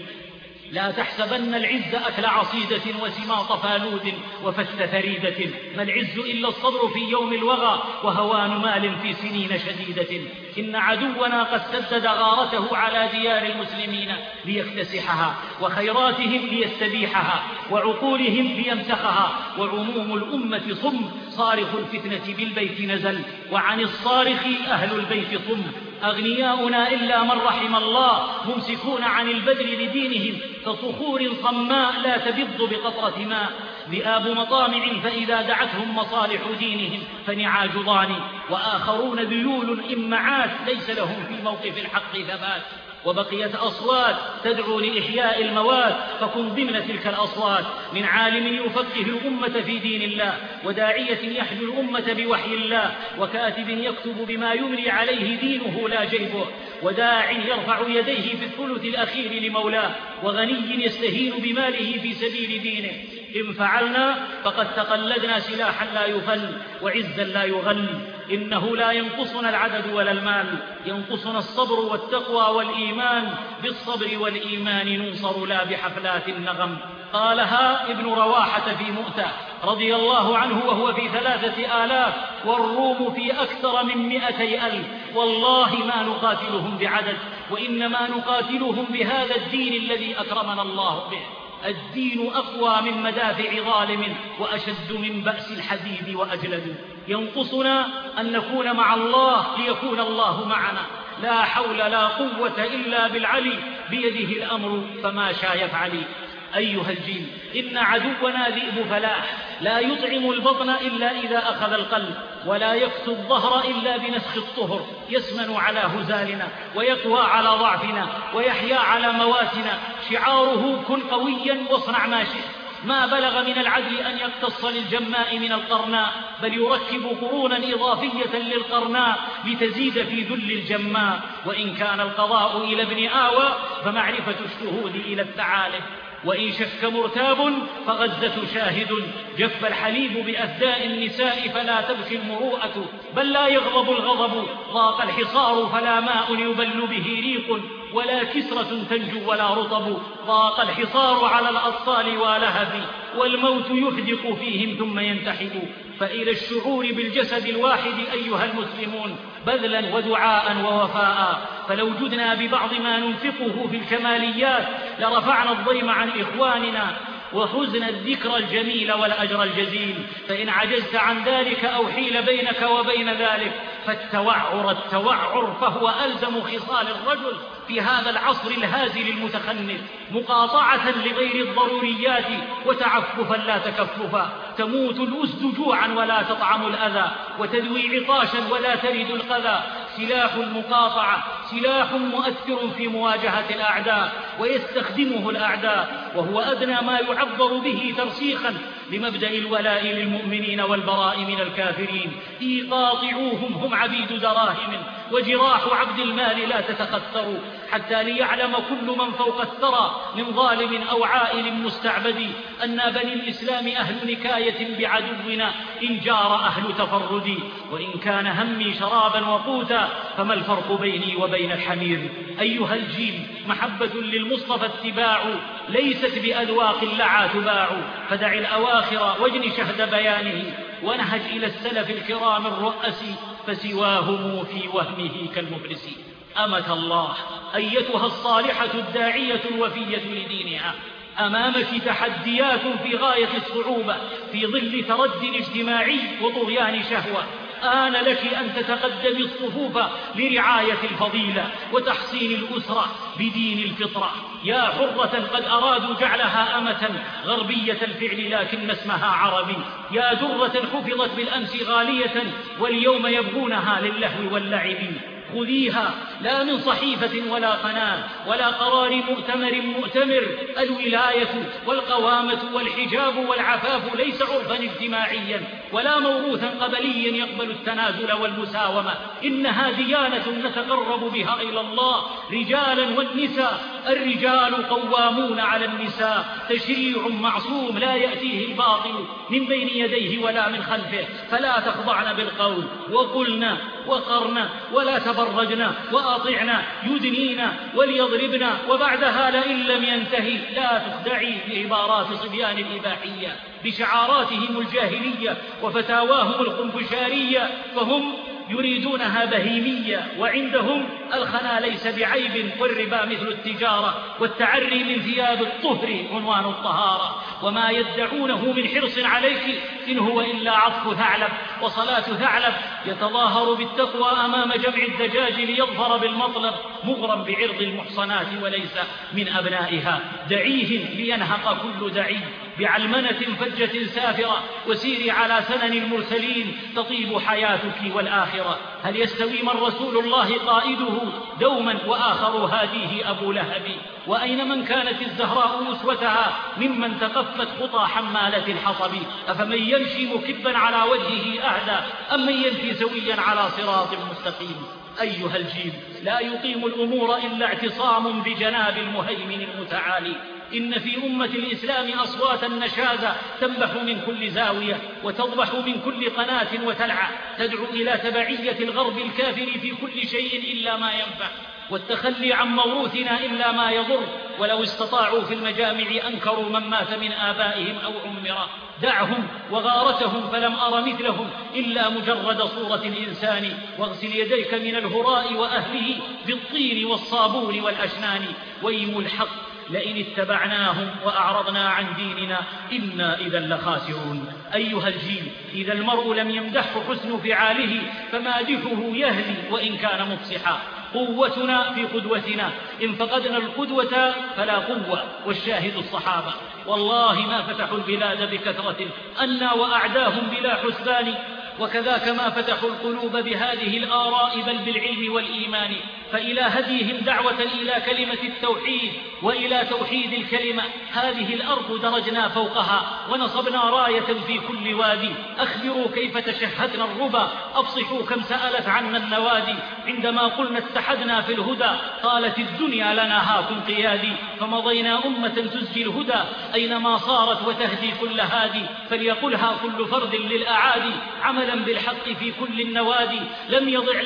لا تحسبن العز أكل عصيدة وسماط فالود وفث ثريدة، ما العز إلا الصبر في يوم الوغى وهوان مال في سنين شديدة. إن عدونا قد سدد غارته على ديار المسلمين ليكتسحها، وخيراتهم ليستبيحها، وعقولهم ليمسخها، وعموم الأمة صم، صارخ الفتنة بالبيت نزل، وعن الصارخ أهل البيت صم. أغنياؤنا إلا من رحم الله ممسكون عن البذل لدينهم كصخور صماء لا تبض بقطرة ماء، ذئاب مطامع فإذا دعتهم مصالح دينهم فنعاج ضاني، وآخرون ذيول إمعات ليس لهم في موقف الحق ثبات. وبقيت أصوات تدعو لإحياء المواد، فكن ضمن تلك الأصوات، من عالم يفقه الأمة في دين الله، وداعية يحدو الأمة بوحي الله، وكاتب يكتب بما يملي عليه دينه لا جيبه، وداع يرفع يديه في الثلث الأخير لمولاه، وغني يستهين بماله في سبيل دينه. إن فعلنا فقد تقلدنا سلاحا لا يفل وعزا لا يغل. إنه لا ينقصنا العدد ولا المال، ينقصنا الصبر والتقوى والإيمان، بالصبر والإيمان ننصر لا بحفلات النغم. قالها ابن رواحة في مؤتة رضي الله عنه وهو في 3000، والروم في أكثر من 200,000. والله ما نقاتلهم بعدد، وإنما نقاتلهم بهذا الدين الذي أكرمنا الله به. الدين أقوى من مدافع ظالم، وأشد من بأس الحديد وأجلد. ينقصنا أن نكون مع الله ليكون الله معنا. لا حول لا قوة إلا بالعلي، بيده الأمر فما شاء يفعل. أيها الجيل، إن عدونا ذئب فلاح، لا يطعم البطن إلا إذا أخذ القلب، ولا يكسو الظهر إلا بنسخ الطهر. يسمن على هزالنا، ويقوى على ضعفنا، ويحيا على مواتنا. شعاره كن قويا واصنع ما شئت. ما بلغ من العدل أن يقتص للجماء من القرناء، بل يركب قرونا إضافية للقرناء لتزيد في ذل الجماء. وإن كان القضاء إلى ابن آوى فمعرفة الشهود إلى الثعالب. وإن شك مرتاب فغزة شاهد، جف الحليب بأثداء النساء فلا تبكي المروءة، بل لا يغضب الغضب. ضاق الحصار فلا ماء يبل به ريق، ولا كسرة تنجو ولا رطب. ضاق الحصار على الأطفال ولهب، والموت يحدق فيهم ثم ينتحب. فإلى الشعور بالجسد الواحد أيها المسلمون بذلا ودعاء ووفاء. فلو جدنا ببعض ما ننفقه في الكماليات لرفعنا الضيم عن إخواننا، وحزن الذكر الجميل والأجر الجزيل. فإن عجزت عن ذلك أو حيل بينك وبين ذلك فالتوعر فهو ألزم خصال الرجل في هذا العصر الهازل المتخنث، مقاطعة لغير الضروريات وتعففا لا تكففا. تموت الأسد جوعا ولا تطعم الأذى، وتدوي عطاشا ولا ترد القذى. سلاح المقاطعة سلاح مؤثر في مواجهة الأعداء، ويستخدمه الأعداء، وهو أدنى ما يعبر به ترسيخا لمبدأ الولاء للمؤمنين والبراء من الكافرين. قاطعوهم هم عبيد دراهم، وجراح عبد المال لا تتخثروا، حتى ليعلم كل من فوق الثرى من ظالم أو عائل مستعبد أن بني الإسلام أهل نكاية بعدونا إن جار أهل تفرد. وإن كان همي شرابا وقوتا فما الفرق بيني وبين الحمير. أيها الجيل، محبة للمصطفى اتباع، ليست بأذواق لعا تباع. فدع الأواخر واجن شهد بيانه، ونهج إلى السلف الكرام الرؤس، فسواهم في وهمه كالمفلس. أمة الله أيتها الصالحة الداعية الوفية لدينها، أمامك تحديات في غاية الصعوبة في ظل ترد اجتماعي وطغيان شهوة. آن لك أن تتقدمي الصفوف لرعاية الفضيلة وتحصين الأسرة بدين الفطرة. يا حرة قد أرادوا جعلها أمة غربية الفعل لكن اسمها عربي. يا درة حفظت بالأمس غالية واليوم يبغونها للهو واللعب. خذيها لا من صحيفة ولا قناة ولا قرار مؤتمر. الولاية والقوامة والحجاب والعفاف ليس عرفا اجتماعيا ولا موروثا قبليا يقبل التنازل والمساومة، إنها ديانة نتقرب بها إلى الله رجالا والنساء. الرجال قوامون على النساء، تشريع معصوم لا يأتيه الباطل من بين يديه ولا من خلفه. فلا تخضعن بالقول وقلنا وقرنا ولا تبرجنا وأطعنا يدنينا وليضربنا. وبعدها لئن لم ينتهي لا تخدعي بعبارات صبيان الإباحية بشعاراتهم الجاهلية وفتاواهم الخنفشارية، فهم يريدونها بهيمية، وعندهم الخنا ليس بعيب والربا مثل التجارة والتعري من ثياب الطهر عنوان الطهارة. وما يدعونه من حرص عليك إن هو إلا عطف ثعلب وصلاة ثعلب يتظاهر بالتقوى أمام جمع الدجاج ليظفر بالمطلب مغرم بعرض المحصنات وليس من أبنائها. دعيهم لينهق كل دعي بعلمنة فجة سافرة، وسيري على سنن المرسلين تطيب حياتك والآخرة. هل يستوي من رسول الله قائده دوما وآخر هاديه أبو لهب؟ وأين من كانت الزهراء أسوتها ممن تقفت خطى حمالة الحطب؟ أفمن يمشي مكبا على وجهه أهدى أم من يمشي سويا على صراط مستقيم؟ أيها الجيل، لا يقيم الأمور إلا اعتصام بجناب المهيمن المتعالي. إن في أمة الإسلام أصواتا نشازة تنبح من كل زاوية وتضبح من كل قناة وتلعى، تدعو إلى تبعية الغرب الكافر في كل شيء إلا ما ينفع، والتخلي عن موروثنا إلا ما يضر. ولو استطاعوا في المجامع أنكروا من مات من آبائهم أو عمر. دعهم وغارتهم فلم أر مثلهم إلا مجرد صورة الإنسان. واغسل يديك من الهراء وأهله بالطين والصابون والأشنان. ويم الحق لئن اتبعناهم وأعرضنا عن ديننا إنا إذا لخاسرون. أيها الجيل، إذا المرء لم يمدحه حسن فعاله فمادحه يهلي وإن كان مفصحا. قوتنا في قدوتنا، إن فقدنا القدوة فلا قوة. والشاهد الصحابة والله ما فتحوا البلاد بكثرة أنا وأعداهم بلا حسبان. وكذاك ما فتحوا القلوب بهذه الآراء بل بالعلم والإيمان. فإلى هديهم دعوة إلى كلمة التوحيد وإلى توحيد الكلمة هذه الأرض درجنا فوقها ونصبنا راية في كل وادي. أخبروا كيف تشهدنا الربا، أفصحوا كم سألت عنا النوادي. عندما قلنا اتحدنا في الهدى قالت الدنيا لنا هاكم قيادي. فمضينا أمة تزجي الهدى أينما صارت وتهدي كل هادي. فليقلها كل فرد للأعادي عملا بالحق في كل النوادي. لم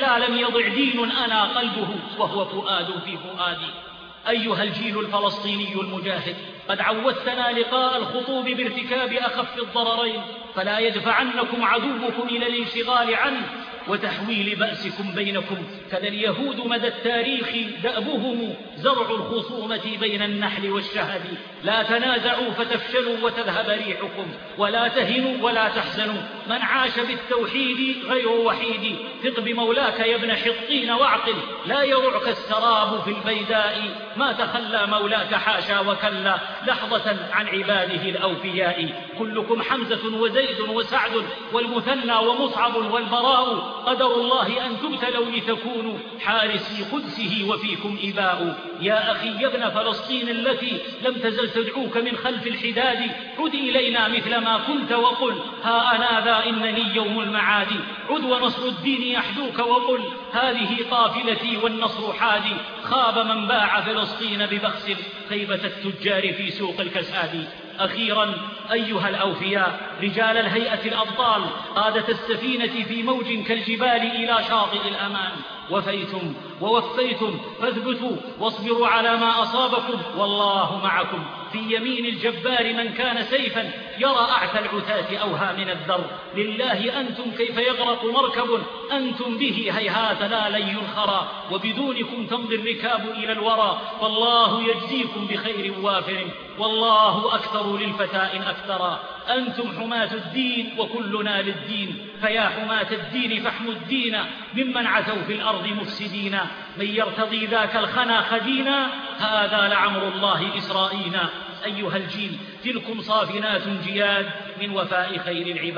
يضع دين أنا قلبه وهو فؤاد في فؤادي. أيها الجيل الفلسطيني المجاهد، قد عودتنا لقاء الخطوب بارتكاب أخف الضررين، فلا يدفعنكم عدوكم إلى الانشغال عنه وتحويل بأسكم بينكم. كذا اليهود مدى التاريخ دأبهم زرع الخصومة بين النحل والشهد. لا تنازعوا فتفشلوا وتذهب ريحكم، ولا تهنوا ولا تحزنوا. من عاش بالتوحيد غير وحيد. ثق بمولاك يا ابن حطين واعقل، لا يرعك السراب في البيداء. ما تخلى مولاك حاشا وكلا لحظة عن عباده الأوفياء. كلكم حمزة وزيد وسعد والمثنى ومصعب والبراء. قدر الله أن تبتلوا لتكونوا حارسي قدسه وفيكم إباء. يا أخي يا ابن فلسطين التي لم تزل تدعوك من خلف الحداد، عد إلينا مثل ما كنت وقل ها أنا ذا إنني يوم المعاد. عد ونصر الدين يحدوك وقل هذه قافلتي والنصر حادي. خاب من باع فلسطين ببخس خيبة التجار في سوق الكساد. أخيرا أيها الأوفياء، رجال الهيئة الأبطال، قادة السفينة في موج كالجبال إلى شاطئ الأمان، وفيتم ووفيتم فاثبتوا واصبروا على ما أصابكم والله معكم. في يمين الجبار من كان سيفا يرى أعتى العتاة أوهى من الذر. لله أنتم كيف يغرق مركب أنتم به هيهات لا لن ينخرى، وبدونكم تمضي الركاب إلى الورى. فالله يجزيكم بخير وافر والله أكثر للفتاة أكثرا. أنتم حماة الدين وكلنا للدين، فيا حماة الدين فاحموا الدين ممن عتوا في الأرض مفسدين. من يرتضي ذاك الخنا خدينا هذا لعمر الله إسرائينا. أيها الجيل، تلكم صافنات جياد من وفاء خير العباد.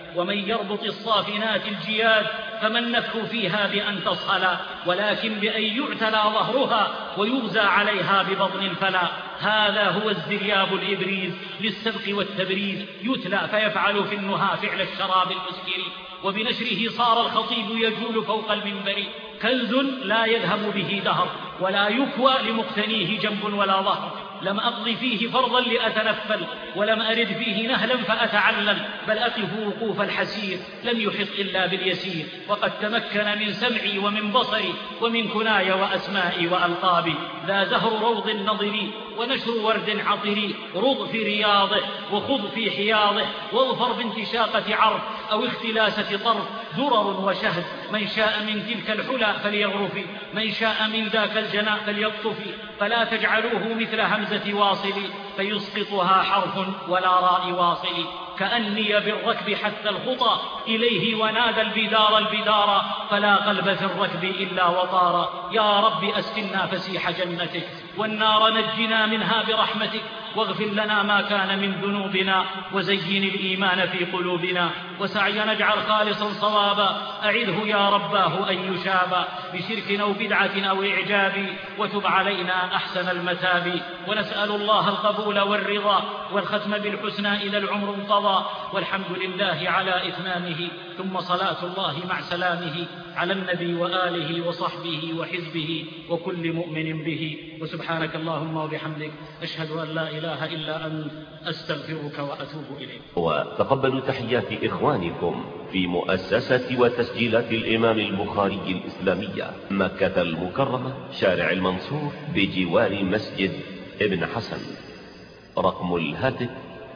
ومن يربط الصافنات الجياد فما النفع فيها بأن تصهلا، ولكن بأن يعتلى ظهرها ويغزى عليها ببطن الفلا. هذا هو الزرياب الإبريز للسبق والتبريز، يتلى فيفعل في النهى فعل الشراب المسكر، وبنشره صار الخطيب يجول فوق المنبر. كنز لا يذهب به دهر، ولا يكوى لمقتنيه جنب ولا ظهر. لم أقض فيه فرضا لأتنفل، ولم أرد فيه نهلا فأتعلل، بل أقف وقوف الحسير لم يحط إلا باليسير. وقد تمكن من سمعي ومن بصري ومن كناي وأسمائي وألقابي. ذا زهر روض نضري ونشر ورد عطري، رض في رياضه وخض في حياضه، واظفر بانتشاقة عرض أو اختلاسة طرف. درر وشهد، من شاء من تلك الحلى فليغرف، من شاء من ذاك الجناء فليقطف. فلا تجعلوه مثل همزة واصل، فيسقطها حرف ولا راء واصل. كأني بالركب حتى الخطى إليه ونادى البدار البدار، فلا قلب في الركب إلا وطارا. يا رب أسكننا فسيح جنتك، والنار نجنا منها برحمتك، واغفر لنا ما كان من ذنوبنا، وزين الإيمان في قلوبنا، وسعينا اجعل خالصا صوابا. أعذه يا رباه أن يشابا بشرك أو بدعة أو إعجاب، وتب علينا أحسن المتاب. ونسأل الله القبول والرضا والختم بالحسنى إذا العمر انقضى، والحمد لله على إتمامه. ثم صلاة الله مع سلامه على النبي وآله وصحبه وحزبه وكل مؤمن به. وسبحانك اللهم وبحمدك، أشهد أن لا إله إلا أنت، أستغفرك وأتوب إليك. وتقبلوا تحيات إخوانكم في مؤسسة وتسجيلات الإمام البخاري الإسلامية، مكة المكرمة، شارع المنصور بجوار مسجد ابن حسن. رقم الهاتف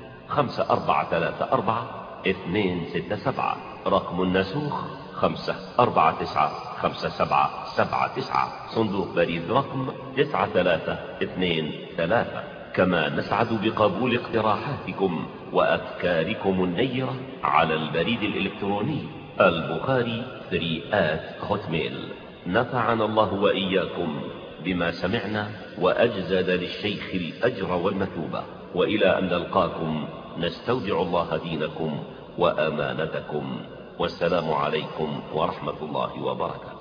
5434-267. رقم النسوخ 5495779. صندوق بريد رقم 9323. كما نسعد بقبول اقتراحاتكم وأفكاركم النيرة على البريد الإلكتروني البخاري3@hotmail. نفعنا الله وإياكم بما سمعنا، وأجزل للشيخ الأجر والمثوبة. وإلى أن نلقاكم نستودع الله دينكم وأمانتكم، والسلام عليكم ورحمة الله وبركاته.